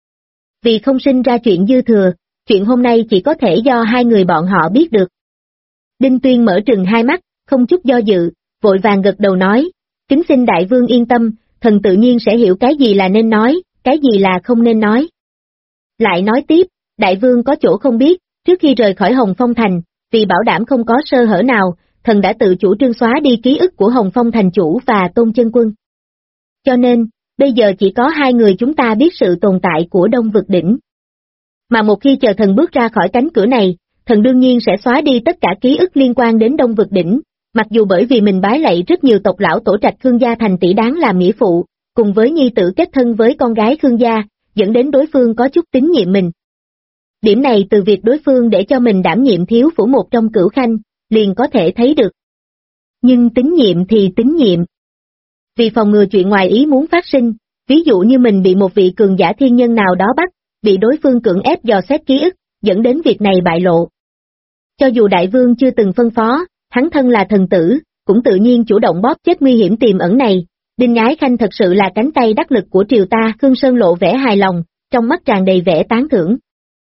Vì không sinh ra chuyện dư thừa, chuyện hôm nay chỉ có thể do hai người bọn họ biết được. Đinh Tuyên mở trừng hai mắt, không chút do dự, vội vàng gật đầu nói, kính xin đại vương yên tâm, thần tự nhiên sẽ hiểu cái gì là nên nói, cái gì là không nên nói. Lại nói tiếp, đại vương có chỗ không biết, trước khi rời khỏi Hồng Phong Thành, vì bảo đảm không có sơ hở nào, thần đã tự chủ trương xóa đi ký ức của Hồng Phong Thành chủ và Tôn Chân Quân. Cho nên, bây giờ chỉ có hai người chúng ta biết sự tồn tại của Đông Vực Đỉnh. Mà một khi chờ thần bước ra khỏi cánh cửa này, thần đương nhiên sẽ xóa đi tất cả ký ức liên quan đến Đông Vực Đỉnh, mặc dù bởi vì mình bái lạy rất nhiều tộc lão tổ trạch Khương gia thành tỷ đáng làm nghĩa phụ, cùng với nhi tử kết thân với con gái Khương gia, dẫn đến đối phương có chút tín nhiệm mình. Điểm này từ việc đối phương để cho mình đảm nhiệm thiếu phủ một trong cửu khanh, liền có thể thấy được. Nhưng tín nhiệm thì tín nhiệm. Vì phòng ngừa chuyện ngoài ý muốn phát sinh, ví dụ như mình bị một vị cường giả thiên nhân nào đó bắt, bị đối phương cưỡng ép dò xét ký ức, dẫn đến việc này bại lộ. Cho dù đại vương chưa từng phân phó, hắn thân là thần tử, cũng tự nhiên chủ động bóp chết nguy hiểm tiềm ẩn này. Đinh Ái Khanh thật sự là cánh tay đắc lực của triều ta. Khương Sơn lộ vẻ hài lòng, trong mắt tràn đầy vẻ tán thưởng.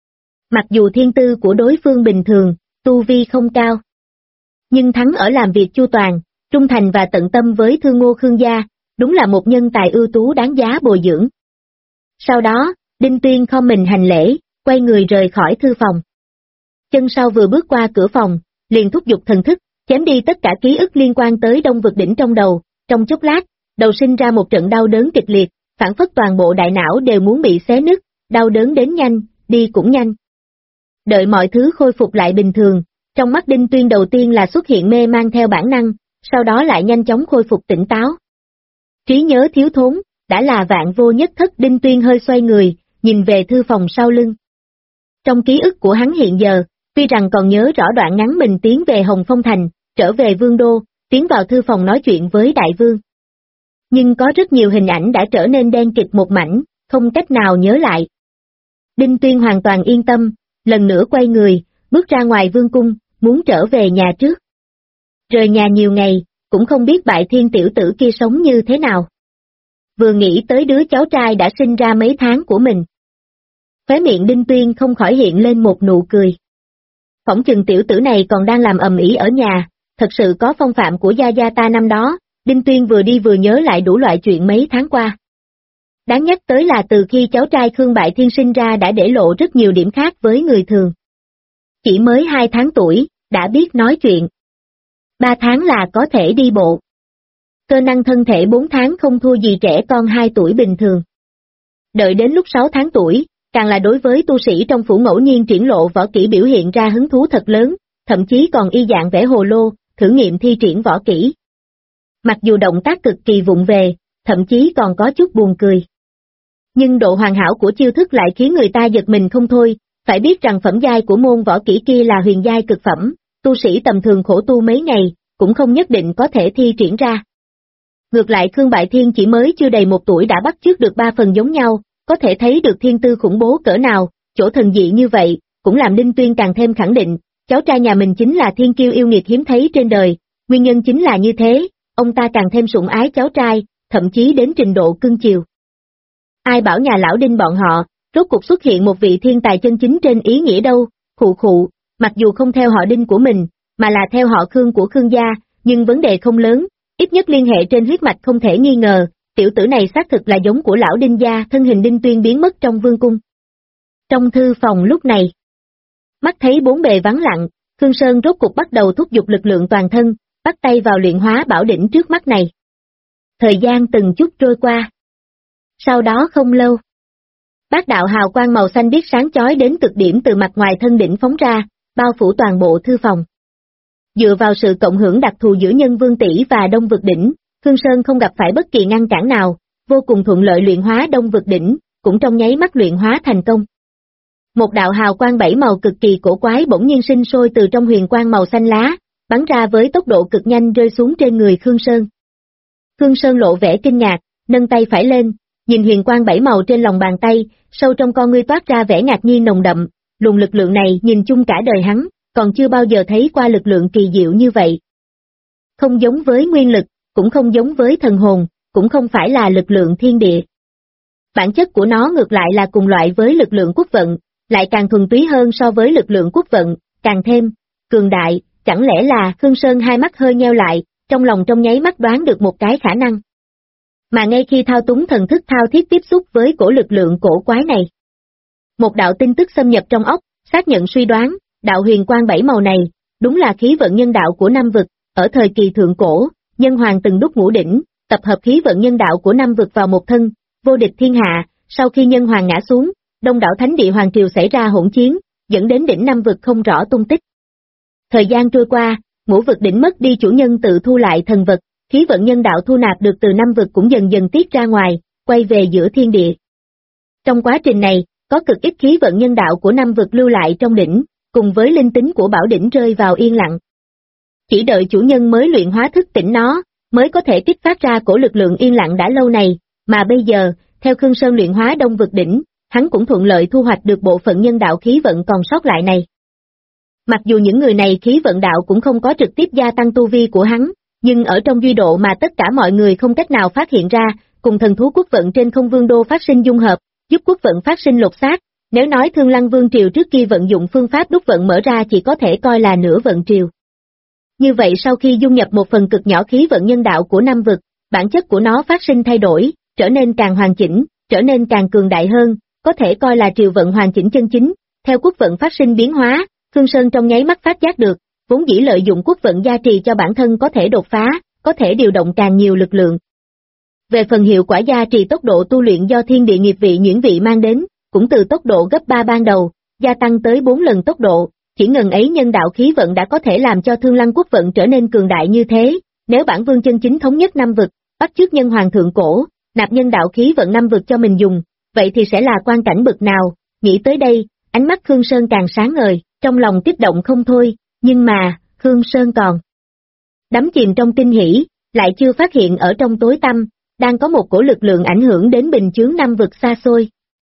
Mặc dù thiên tư của đối phương bình thường, tu vi không cao, nhưng thắng ở làm việc chu toàn, trung thành và tận tâm với Thương Ngô Khương gia, đúng là một nhân tài ưu tú đáng giá bồi dưỡng. Sau đó, Đinh Tuyên khom mình hành lễ, quay người rời khỏi thư phòng. Chân sau vừa bước qua cửa phòng, liền thúc giục thần thức, chém đi tất cả ký ức liên quan tới Đông Vực Đỉnh trong đầu. Trong chốc lát, đầu sinh ra một trận đau đớn kịch liệt, phản phất toàn bộ đại não đều muốn bị xé nứt, đau đớn đến nhanh, đi cũng nhanh. Đợi mọi thứ khôi phục lại bình thường, trong mắt Đinh Tuyên đầu tiên là xuất hiện mê mang theo bản năng, sau đó lại nhanh chóng khôi phục tỉnh táo. Trí nhớ thiếu thốn, đã là vạn vô nhất thất. Đinh Tuyên hơi xoay người, nhìn về thư phòng sau lưng. Trong ký ức của hắn hiện giờ, tuy rằng còn nhớ rõ đoạn ngắn mình tiến về Hồng Phong Thành, trở về Vương Đô, tiến vào thư phòng nói chuyện với đại vương. Nhưng có rất nhiều hình ảnh đã trở nên đen kịt một mảnh, không cách nào nhớ lại. Đinh Tuyên hoàn toàn yên tâm, lần nữa quay người, bước ra ngoài vương cung, muốn trở về nhà trước. Rời nhà nhiều ngày, cũng không biết Bại Thiên tiểu tử kia sống như thế nào. Vừa nghĩ tới đứa cháu trai đã sinh ra mấy tháng của mình, khóe miệng Đinh Tuyên không khỏi hiện lên một nụ cười. Phỏng chừng tiểu tử này còn đang làm ầm ĩ ở nhà, thật sự có phong phạm của gia gia ta năm đó. Đinh Tuyên vừa đi vừa nhớ lại đủ loại chuyện mấy tháng qua. Đáng nhắc tới là từ khi cháu trai Khương Bại Thiên sinh ra đã để lộ rất nhiều điểm khác với người thường. Chỉ mới 2 tháng tuổi, đã biết nói chuyện. 3 tháng là có thể đi bộ. Cơ năng thân thể 4 tháng không thua gì trẻ con 2 tuổi bình thường. Đợi đến lúc 6 tháng tuổi, càng là đối với tu sĩ trong phủ ngẫu nhiên triển lộ võ kỹ biểu hiện ra hứng thú thật lớn, thậm chí còn y dạng vẽ hồ lô, thử nghiệm thi triển võ kỹ. Mặc dù động tác cực kỳ vụng về, thậm chí còn có chút buồn cười. Nhưng độ hoàn hảo của chiêu thức lại khiến người ta giật mình không thôi, phải biết rằng phẩm giai của môn võ kỹ kia là huyền giai cực phẩm, tu sĩ tầm thường khổ tu mấy ngày, cũng không nhất định có thể thi triển ra. Ngược lại Khương Bại Thiên chỉ mới chưa đầy 1 tuổi đã bắt chước được 3 phần giống nhau, có thể thấy được thiên tư khủng bố cỡ nào, chỗ thần dị như vậy, cũng làm Đinh Tuyên càng thêm khẳng định, cháu trai nhà mình chính là thiên kiêu yêu nghiệt hiếm thấy trên đời, nguyên nhân chính là như thế, ông ta càng thêm sủng ái cháu trai, thậm chí đến trình độ cưng chiều. Ai bảo nhà lão Đinh bọn họ, rốt cuộc xuất hiện một vị thiên tài chân chính trên ý nghĩa đâu, khụ khụ, mặc dù không theo họ Đinh của mình, mà là theo họ Khương của Khương gia, nhưng vấn đề không lớn, ít nhất liên hệ trên huyết mạch không thể nghi ngờ, tiểu tử này xác thực là giống của lão Đinh gia. Thân hình Đinh Tuyên biến mất trong vương cung. Trong thư phòng lúc này, mắt thấy bốn bề vắng lặng, Khương Sơn rốt cuộc bắt đầu thúc giục lực lượng toàn thân, bắt tay vào luyện hóa bảo đỉnh trước mắt này. Thời gian từng chút trôi qua. Sau đó không lâu, bát đạo hào quang màu xanh biếc sáng chói đến cực điểm từ mặt ngoài thân đỉnh phóng ra, bao phủ toàn bộ thư phòng. Dựa vào sự cộng hưởng đặc thù giữa Nhân Vương Tỷ và Đông Vực Đỉnh, Khương Sơn không gặp phải bất kỳ ngăn cản nào, vô cùng thuận lợi luyện hóa Đông Vực Đỉnh, cũng trong nháy mắt luyện hóa thành công. Một đạo hào quang 7 màu cực kỳ cổ quái bỗng nhiên sinh sôi từ trong huyền quang màu xanh lá, bắn ra với tốc độ cực nhanh rơi xuống trên người Khương Sơn. Khương Sơn lộ vẻ kinh ngạc, nâng tay phải lên, nhìn huyền quang 7 màu trên lòng bàn tay, sâu trong con ngươi toát ra vẻ ngạc nhiên nồng đậm, luồng lực lượng này nhìn chung cả đời hắn, còn chưa bao giờ thấy qua lực lượng kỳ diệu như vậy. Không giống với nguyên lực, cũng không giống với thần hồn, cũng không phải là lực lượng thiên địa. Bản chất của nó ngược lại là cùng loại với lực lượng quốc vận, lại càng thuần túy hơn so với lực lượng quốc vận, càng thêm cường đại. Chẳng lẽ là Khương Sơn hai mắt hơi nheo lại, trong lòng trong nháy mắt đoán được một cái khả năng. Mà ngay khi thao túng thần thức thao thiết tiếp xúc với cổ lực lượng cổ quái này, một đạo tin tức xâm nhập trong óc, xác nhận suy đoán, đạo huyền quang 7 màu này, đúng là khí vận nhân đạo của Nam Vực. Ở thời kỳ thượng cổ, Nhân Hoàng từng đúc ngũ đỉnh, tập hợp khí vận nhân đạo của Nam Vực vào một thân, vô địch thiên hạ. Sau khi Nhân Hoàng ngã xuống, đông đảo thánh địa hoàng triều xảy ra hỗn chiến, dẫn đến đỉnh Nam Vực không rõ tung tích. Thời gian trôi qua, ngũ vực đỉnh mất đi chủ nhân tự thu lại thần vật, khí vận nhân đạo thu nạp được từ Nam Vực cũng dần dần tiết ra ngoài, quay về giữa thiên địa. Trong quá trình này, có cực ít khí vận nhân đạo của Nam Vực lưu lại trong đỉnh, cùng với linh tính của bảo đỉnh rơi vào yên lặng. Chỉ đợi chủ nhân mới luyện hóa thức tỉnh nó, mới có thể kích phát ra cổ lực lượng yên lặng đã lâu này, mà bây giờ, theo Khương Sơn luyện hóa Đông Vực đỉnh, hắn cũng thuận lợi thu hoạch được bộ phận nhân đạo khí vận còn sót lại này. Mặc dù những người này khí vận đạo cũng không có trực tiếp gia tăng tu vi của hắn, nhưng ở trong duy độ mà tất cả mọi người không cách nào phát hiện ra, cùng thần thú quốc vận trên không vương đô phát sinh dung hợp, giúp quốc vận phát sinh lột xác. Nếu nói Thương Lăng Vương Triều trước kia vận dụng phương pháp đúc vận mở ra chỉ có thể coi là nửa vận triều. Như vậy sau khi dung nhập một phần cực nhỏ khí vận nhân đạo của năm vực, bản chất của nó phát sinh thay đổi, trở nên càng hoàn chỉnh, trở nên càng cường đại hơn, có thể coi là triều vận hoàn chỉnh chân chính. Theo quốc vận phát sinh biến hóa, Khương Sơn trong nháy mắt phát giác được, vốn dĩ lợi dụng quốc vận gia trì cho bản thân có thể đột phá, có thể điều động càng nhiều lực lượng. Về phần hiệu quả gia trì tốc độ tu luyện do thiên địa nghiệp vị nhuyễn vị mang đến, cũng từ tốc độ gấp 3 ban đầu, gia tăng tới 4 lần tốc độ, chỉ ngần ấy nhân đạo khí vận đã có thể làm cho Thương Lăng quốc vận trở nên cường đại như thế. Nếu bản vương chân chính thống nhất năm vực, bắt chước nhân hoàng thượng cổ, nạp nhân đạo khí vận năm vực cho mình dùng, vậy thì sẽ là quan cảnh bực nào. Nghĩ tới đây, ánh mắt Khương Sơn càng sáng ngời, trong lòng kích động không thôi, nhưng mà, Khương Sơn còn đắm chìm trong kinh hỉ, lại chưa phát hiện ở trong tối tăm, đang có một cổ lực lượng ảnh hưởng đến bình chướng năm vực xa xôi.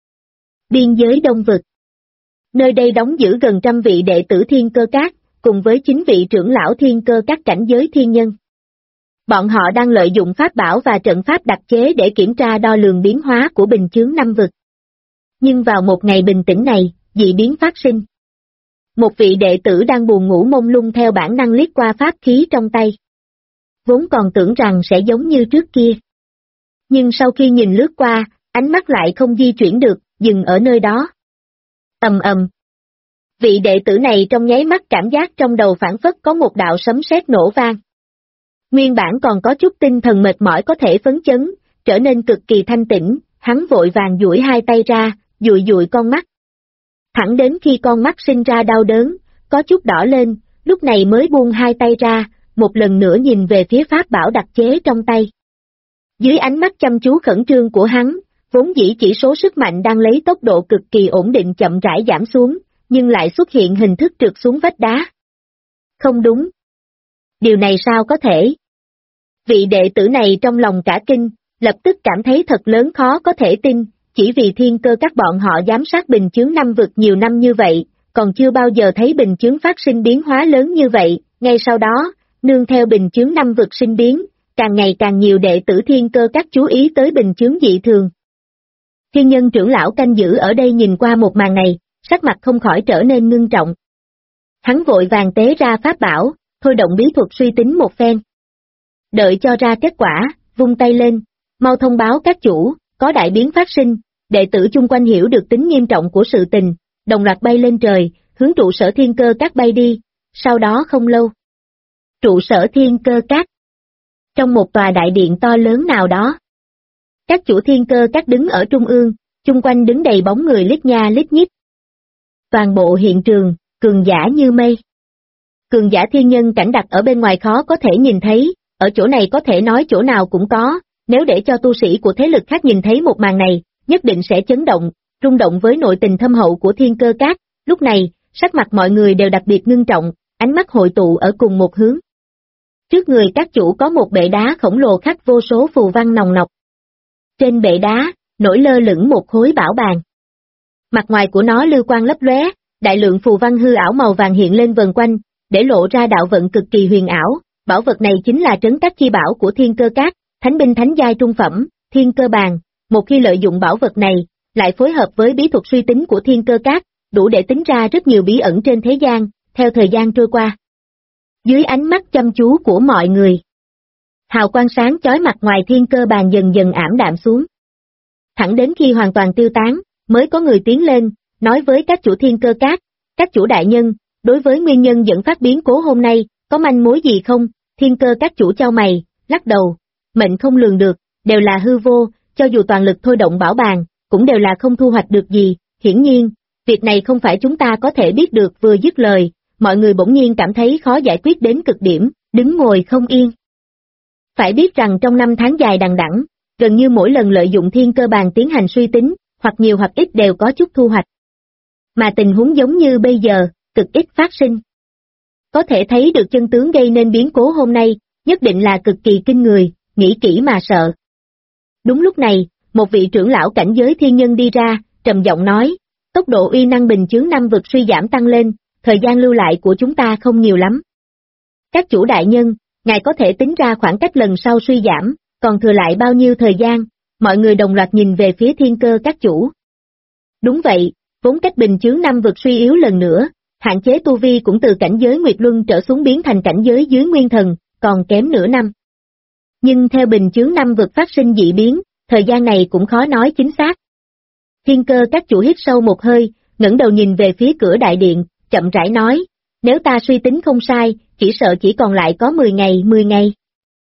Biên giới Đông vực. Nơi đây đóng giữ gần 100 vị đệ tử Thiên Cơ Các, cùng với 9 vị trưởng lão Thiên Cơ Các cảnh giới thiên nhân. Bọn họ đang lợi dụng pháp bảo và trận pháp đặc chế để kiểm tra đo lường biến hóa của bình chướng năm vực. Nhưng vào một ngày bình tĩnh này, dị biến phát sinh. Một vị đệ tử đang buồn ngủ mông lung theo bản năng liếc qua pháp khí trong tay. Vốn còn tưởng rằng sẽ giống như trước kia. Nhưng sau khi nhìn lướt qua, ánh mắt lại không di chuyển được, dừng ở nơi đó. Ầm ầm. Vị đệ tử này trong nháy mắt cảm giác trong đầu phảng phất có một đạo sấm sét nổ vang. Nguyên bản còn có chút tinh thần mệt mỏi có thể phấn chấn, trở nên cực kỳ thanh tĩnh, hắn vội vàng duỗi hai tay ra, dụi dụi con mắt. Thẳng đến khi con mắt sinh ra đau đớn, có chút đỏ lên, lúc này mới buông hai tay ra, một lần nữa nhìn về phía pháp bảo đặc chế trong tay. Dưới ánh mắt chăm chú khẩn trương của hắn, vốn dĩ chỉ số sức mạnh đang lấy tốc độ cực kỳ ổn định chậm rãi giảm xuống, nhưng lại xuất hiện hình thức trượt xuống vách đá. Không đúng. Điều này sao có thể? Vị đệ tử này trong lòng cả kinh, lập tức cảm thấy thật lớn khó có thể tin, chỉ vì Thiên Cơ Các bọn họ giám sát bình chướng năm vực nhiều năm như vậy, còn chưa bao giờ thấy bình chướng phát sinh biến hóa lớn như vậy. Ngay sau đó, nương theo bình chướng năm vực sinh biến, càng ngày càng nhiều đệ tử Thiên Cơ Các chú ý tới bình chướng dị thường. Thiên nhân trưởng lão canh giữ ở đây nhìn qua một màn này, sắc mặt không khỏi trở nên ngưng trọng. Hắn vội vàng tế ra pháp bảo, thôi động bí thuật suy tính một phen. Đợi cho ra kết quả, vung tay lên, mau thông báo các chủ, có đại biến phát sinh, đệ tử chung quanh hiểu được tính nghiêm trọng của sự tình, đồng loạt bay lên trời, hướng trụ sở Thiên Cơ Các bay đi, sau đó không lâu. Trụ sở Thiên Cơ Các. Trong một tòa đại điện to lớn nào đó. Các chủ Thiên Cơ Các đứng ở trung ương, chung quanh đứng đầy bóng người lít nha lít nhít. Toàn bộ hiện trường, cường giả như mây. Cường giả thiên nhân cảnh đặt ở bên ngoài khó có thể nhìn thấy, ở chỗ này có thể nói chỗ nào cũng có, nếu để cho tu sĩ của thế lực khác nhìn thấy một màn này, nhất định sẽ chấn động, rung động với nội tình thâm hậu của Thiên Cơ Các. Lúc này, sắc mặt mọi người đều đặc biệt ngưng trọng, ánh mắt hội tụ ở cùng một hướng. Trước người các chủ có một bệ đá khổng lồ khắc vô số phù văn nồng nọc. Trên bệ đá, nổi lơ lửng một khối bảo bàn. Mặt ngoài của nó lưu quang lấp lóe, đại lượng phù văn hư ảo màu vàng hiện lên vần quanh, để lộ ra đạo vận cực kỳ huyền ảo. Bảo vật này chính là trấn các chi bảo của Thiên Cơ Các, thánh binh thánh giai trung phẩm, Thiên Cơ Bàn. Một khi lợi dụng bảo vật này, lại phối hợp với bí thuật suy tính của Thiên Cơ Các, đủ để tính ra rất nhiều bí ẩn trên thế gian. Theo thời gian trôi qua, dưới ánh mắt chăm chú của mọi người, hào quang sáng chói mặt ngoài Thiên Cơ Bàn dần dần ảm đạm xuống. Thẳng đến khi hoàn toàn tiêu tán, mới có người tiến lên, nói với các chủ Thiên Cơ các chủ đại nhân, đối với nguyên nhân dẫn phát biến cố hôm nay, có manh mối gì không? Thiên Cơ Các chủ chau mày, lắc đầu, mệnh không lường được, đều là hư vô, cho dù toàn lực thôi động bảo bàn, cũng đều là không thu hoạch được gì. Hiển nhiên, việc này không phải chúng ta có thể biết được. Vừa dứt lời, mọi người bỗng nhiên cảm thấy khó giải quyết đến cực điểm, đứng ngồi không yên. Phải biết rằng trong 5 tháng dài đằng đẵng, gần như mỗi lần lợi dụng Thiên Cơ Bàn tiến hành suy tính, hoặc nhiều hoặc ít đều có chút thu hoạch. Mà tình huống giống như bây giờ, cực ít phát sinh. Có thể thấy được chân tướng gây nên biến cố hôm nay, nhất định là cực kỳ kinh người, nghĩ kỹ mà sợ. Đúng lúc này, một vị trưởng lão cảnh giới thiên nhân đi ra, trầm giọng nói, tốc độ uy năng bình chướng năm vực suy giảm tăng lên, thời gian lưu lại của chúng ta không nhiều lắm. Các chủ đại nhân, ngài có thể tính ra khoảng cách lần sau suy giảm, còn thừa lại bao nhiêu thời gian? Mọi người đồng loạt nhìn về phía Thiên Cơ các chủ. Đúng vậy, vốn cách bình chướng năm vực suy yếu lần nữa, hạn chế tu vi cũng từ cảnh giới Nguyệt Luân trở xuống biến thành cảnh giới dưới Nguyên Thần, còn kém nửa năm. Nhưng theo bình chướng năm vực phát sinh dị biến, thời gian này cũng khó nói chính xác. Thiên Cơ các chủ hít sâu một hơi, ngẩng đầu nhìn về phía cửa đại điện, chậm rãi nói, nếu ta suy tính không sai, chỉ sợ chỉ còn lại có 10 ngày.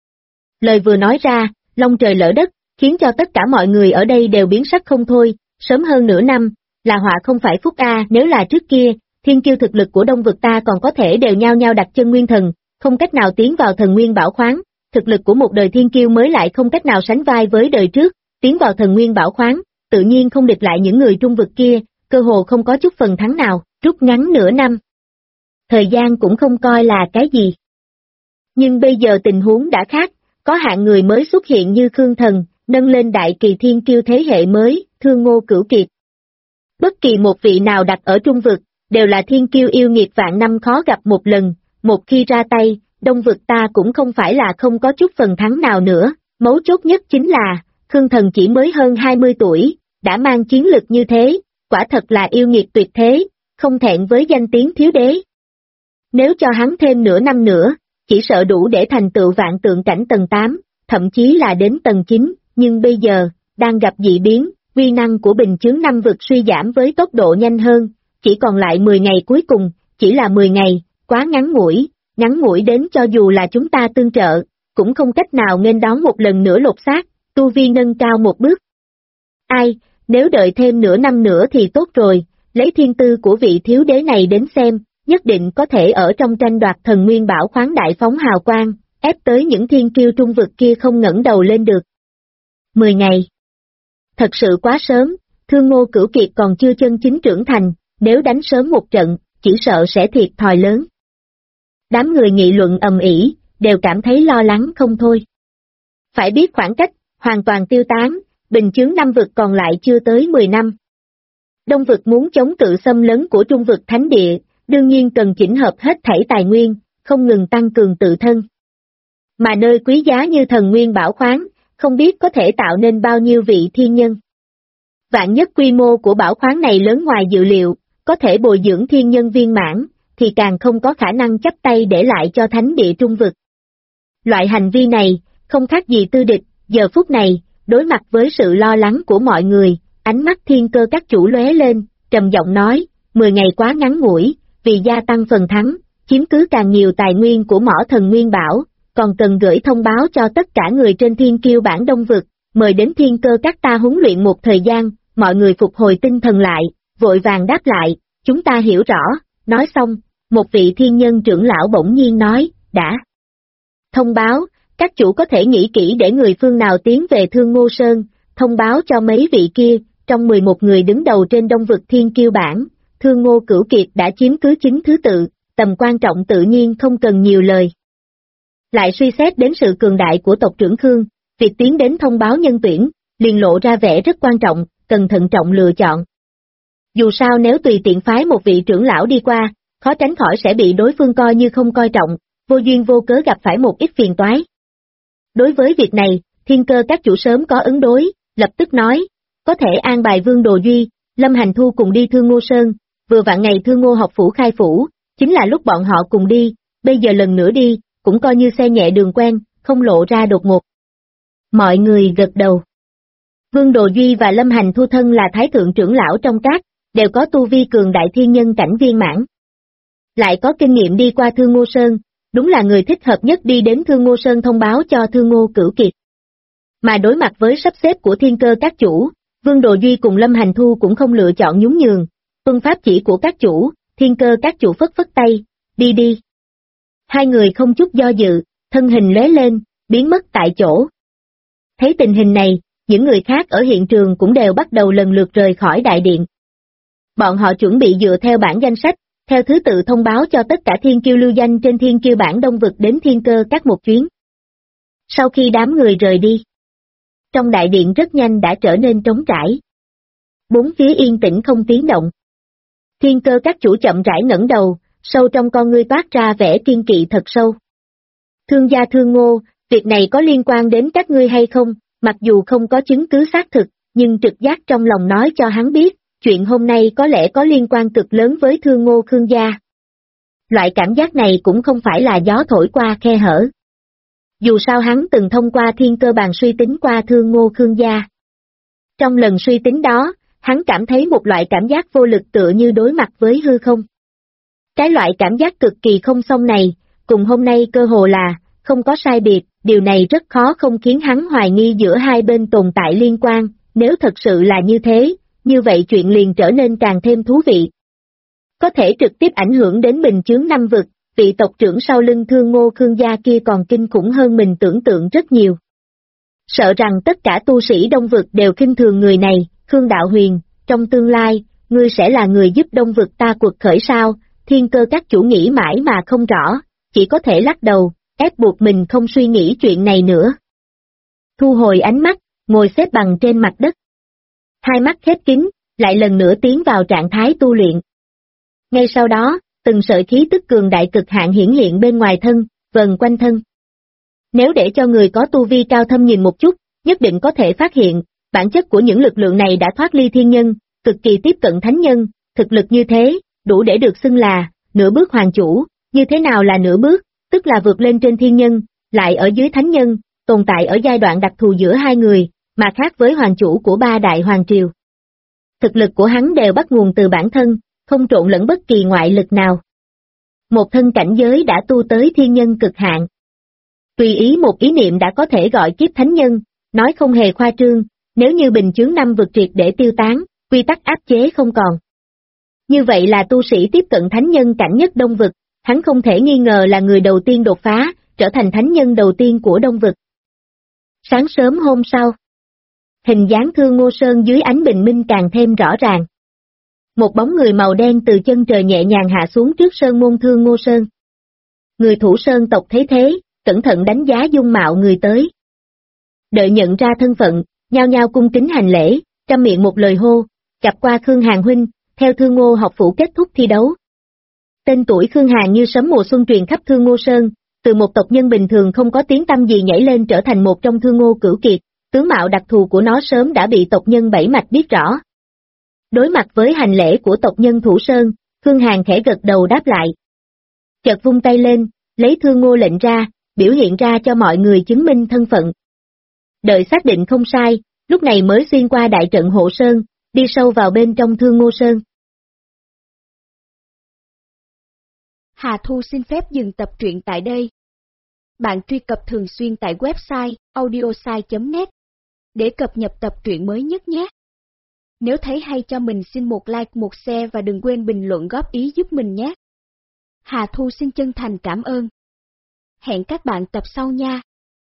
Lời vừa nói ra, long trời lỡ đất, khiến cho tất cả mọi người ở đây đều biến sắc không thôi, sớm hơn nửa năm, là họa không phải phúc a. Nếu là trước kia, thiên kiêu thực lực của Đông vực ta còn có thể đều nhao nhao đặt chân nguyên thần, không cách nào tiến vào thần nguyên bảo khoáng, thực lực của một đời thiên kiêu mới lại không cách nào sánh vai với đời trước, tiến vào thần nguyên bảo khoáng, tự nhiên không địch lại những người trung vực kia, cơ hồ không có chút phần thắng nào, rút ngắn nửa năm. Thời gian cũng không coi là cái gì. Nhưng bây giờ tình huống đã khác, có hạng người mới xuất hiện như Khương Thần, nâng lên đại kỳ thiên kiêu thế hệ mới, Thương Ngô Cửu Kiệt. Bất kỳ một vị nào đặt ở trung vực, đều là thiên kiêu yêu nghiệt vạn năm khó gặp một lần, một khi ra tay, Đông vực ta cũng không phải là không có chút phần thắng nào nữa, mấu chốt nhất chính là, Khương Thần chỉ mới hơn 20 tuổi, đã mang chiến lực như thế, quả thật là yêu nghiệt tuyệt thế, không thẹn với danh tiếng thiếu đế. Nếu cho hắn thêm nửa năm nữa, chỉ sợ đủ để thành tựu vạn tượng cảnh tầng 8, thậm chí là đến tầng 9, nhưng bây giờ, đang gặp dị biến, uy năng của bình chướng năm vực suy giảm với tốc độ nhanh hơn, chỉ còn lại 10 ngày cuối cùng, chỉ là 10 ngày, quá ngắn ngủi đến cho dù là chúng ta tương trợ, cũng không cách nào nghênh đón một lần nữa lột xác, tu vi nâng cao một bước. Ai, nếu đợi thêm nửa năm nữa thì tốt rồi, lấy thiên tư của vị thiếu đế này đến xem, nhất định có thể ở trong tranh đoạt thần nguyên bảo khoáng đại phóng hào quang, ép tới những thiên kiêu trung vực kia không ngẩng đầu lên được. 10 ngày. Thật sự quá sớm, Thương Ngô Cửu Kiệt còn chưa chân chính trưởng thành, nếu đánh sớm một trận, chỉ sợ sẽ thiệt thòi lớn. Đám người nghị luận ầm ĩ, đều cảm thấy lo lắng không thôi. Phải biết khoảng cách, hoàn toàn tiêu tán, bình chướng năm vực còn lại chưa tới 10 năm. Đông vực muốn chống cự xâm lấn của trung vực thánh địa, đương nhiên cần chỉnh hợp hết thảy tài nguyên, không ngừng tăng cường tự thân. Mà nơi quý giá như thần nguyên bảo khoáng, không biết có thể tạo nên bao nhiêu vị thiên nhân. Vạn nhất quy mô của bảo khoáng này lớn ngoài dự liệu, có thể bồi dưỡng thiên nhân viên mãn, thì càng không có khả năng chắp tay để lại cho thánh địa trung vực. Loại hành vi này, không khác gì tư địch, giờ phút này, đối mặt với sự lo lắng của mọi người, ánh mắt Thiên Cơ các chủ lóe lên, trầm giọng nói, 10 ngày quá ngắn ngủi, vì gia tăng phần thắng, chiếm cứ càng nhiều tài nguyên của mỏ thần nguyên bảo, còn cần gửi thông báo cho tất cả người trên thiên kiêu bản Đông vực, mời đến Thiên Cơ các ta huấn luyện một thời gian, mọi người phục hồi tinh thần lại, vội vàng đáp lại, chúng ta hiểu rõ, nói xong, một vị thiên nhân trưởng lão bỗng nhiên nói, đã thông báo, các chủ có thể nghĩ kỹ để người phương nào tiến về Thương Ngô Sơn, thông báo cho mấy vị kia, trong 11 người đứng đầu trên Đông vực thiên kiêu bản, Thương Ngô Cửu Kiệt đã chiếm cứ 9 thứ tự, tầm quan trọng tự nhiên không cần nhiều lời. Lại suy xét đến sự cường đại của tộc trưởng Khương, việc tiến đến thông báo nhân tuyển, liền lộ ra vẻ rất quan trọng, cần thận trọng lựa chọn. Dù sao nếu tùy tiện phái một vị trưởng lão đi qua, khó tránh khỏi sẽ bị đối phương coi như không coi trọng, vô duyên vô cớ gặp phải một ít phiền toái. Đối với việc này, Thiên Cơ các chủ sớm có ứng đối, lập tức nói, có thể an bài Vương Đồ Duy, Lâm Hành Thu cùng đi Thương Ngô Sơn, vừa vặn ngày Thương Ngô học phủ khai phủ, chính là lúc bọn họ cùng đi, bây giờ lần nữa đi, cũng coi như xe nhẹ đường quen, không lộ ra đột ngột. Mọi người gật đầu. Vương Đồ Duy và Lâm Hành Thu thân là thái thượng trưởng lão trong các, đều có tu vi cường đại thiên nhân cảnh viên mãn. Lại có kinh nghiệm đi qua Thương Ngô Sơn, đúng là người thích hợp nhất đi đến Thương Ngô Sơn thông báo cho Thương Ngô Cửu Kiệt. Mà đối mặt với sắp xếp của Thiên Cơ các chủ, Vương Đồ Duy cùng Lâm Hành Thu cũng không lựa chọn nhún nhường, tuân pháp chỉ của các chủ, Thiên Cơ các chủ phất phất tay, đi. Hai người không chút do dự, thân hình lóe lên, biến mất tại chỗ. Thấy tình hình này, những người khác ở hiện trường cũng đều bắt đầu lần lượt rời khỏi đại điện. Bọn họ chuẩn bị dựa theo bảng danh sách, theo thứ tự thông báo cho tất cả thiên kiêu lưu danh trên thiên kiêu bảng Đông vực đến Thiên Cơ các một chuyến. Sau khi đám người rời đi, trong đại điện rất nhanh đã trở nên trống trải. Bốn phía yên tĩnh không tiếng động. Thiên Cơ các chủ chậm rãi ngẩng đầu, sâu trong con ngươi toát ra vẻ kiên kỵ thật sâu. Thương gia Thương Ngô, việc này có liên quan đến các ngươi hay không, mặc dù không có chứng cứ xác thực, nhưng trực giác trong lòng nói cho hắn biết, chuyện hôm nay có lẽ có liên quan cực lớn với Thương Ngô Khương gia. Loại cảm giác này cũng không phải là gió thổi qua khe hở. Dù sao hắn từng thông qua thiên cơ bàn suy tính qua Thương Ngô Khương gia. Trong lần suy tính đó, hắn cảm thấy một loại cảm giác vô lực tựa như đối mặt với hư không. Cái loại cảm giác cực kỳ không xong này, cùng hôm nay cơ hồ là, không có sai biệt, điều này rất khó không khiến hắn hoài nghi giữa hai bên tồn tại liên quan, nếu thật sự là như thế, như vậy chuyện liền trở nên càng thêm thú vị. Có thể trực tiếp ảnh hưởng đến bình chướng năm vực, vị tộc trưởng sau lưng Thương Ngô Khương gia kia còn kinh khủng hơn mình tưởng tượng rất nhiều. Sợ rằng tất cả tu sĩ Đông vực đều khinh thường người này, Khương Đạo Huyền, trong tương lai, ngươi sẽ là người giúp Đông vực ta cuộc khởi sao, Thiên Cơ các chủ nghĩ mãi mà không rõ, chỉ có thể lắc đầu, ép buộc mình không suy nghĩ chuyện này nữa. Thu hồi ánh mắt, ngồi xếp bằng trên mặt đất. Hai mắt khép kín, lại lần nữa tiến vào trạng thái tu luyện. Ngay sau đó, từng sợi khí tức cường đại cực hạn hiển hiện bên ngoài thân, vần quanh thân. Nếu để cho người có tu vi cao thâm nhìn một chút, nhất định có thể phát hiện, bản chất của những lực lượng này đã thoát ly thiên nhân, cực kỳ tiếp cận thánh nhân, thực lực như thế, đủ để được xưng là, nửa bước hoàng chủ, như thế nào là nửa bước, tức là vượt lên trên thiên nhân, lại ở dưới thánh nhân, tồn tại ở giai đoạn đặc thù giữa hai người, mà khác với hoàng chủ của ba đại hoàng triều. Thực lực của hắn đều bắt nguồn từ bản thân, không trộn lẫn bất kỳ ngoại lực nào. Một thân cảnh giới đã tu tới thiên nhân cực hạn. Tùy ý một ý niệm đã có thể gọi kiếp thánh nhân, nói không hề khoa trương, nếu như bình chướng năm vực triệt để tiêu tán, quy tắc áp chế không còn. Như vậy là tu sĩ tiếp cận thánh nhân cảnh nhất Đông vực, hắn không thể nghi ngờ là người đầu tiên đột phá, trở thành thánh nhân đầu tiên của Đông vực. Sáng sớm hôm sau, hình dáng Thương Ngô Sơn dưới ánh bình minh càng thêm rõ ràng. Một bóng người màu đen từ chân trời nhẹ nhàng hạ xuống trước sơn môn Thương Ngô Sơn. Người thủ sơn tộc thấy thế, cẩn thận đánh giá dung mạo người tới. Đợi nhận ra thân phận, nhao nhao cung kính hành lễ, trăm miệng một lời hô, gặp qua Khương Hàn huynh, theo Thương Ngô học phủ kết thúc thi đấu. Tên tuổi Khương Hàn như sấm mùa xuân truyền khắp Thương Ngô Sơn, từ một tộc nhân bình thường không có tiếng tăm gì nhảy lên trở thành một trong Thương Ngô cửu kiệt, tướng mạo đặc thù của nó sớm đã bị tộc nhân bảy mạch biết rõ. Đối mặt với hành lễ của tộc nhân Thủ Sơn, Khương Hàn khẽ gật đầu đáp lại. Chợt vung tay lên, lấy Thương Ngô lệnh ra, biểu hiện ra cho mọi người chứng minh thân phận. Đợi xác định không sai, lúc này mới xuyên qua đại trận hộ sơn, đi sâu vào bên trong Thương Ngô Sơn. Hà Thu xin phép dừng tập truyện tại đây. Bạn truy cập thường xuyên tại website audiosai.net để cập nhật tập truyện mới nhất nhé. Nếu thấy hay cho mình xin một like, một share và đừng quên bình luận góp ý giúp mình nhé. Hà Thu xin chân thành cảm ơn. Hẹn các bạn tập sau nha.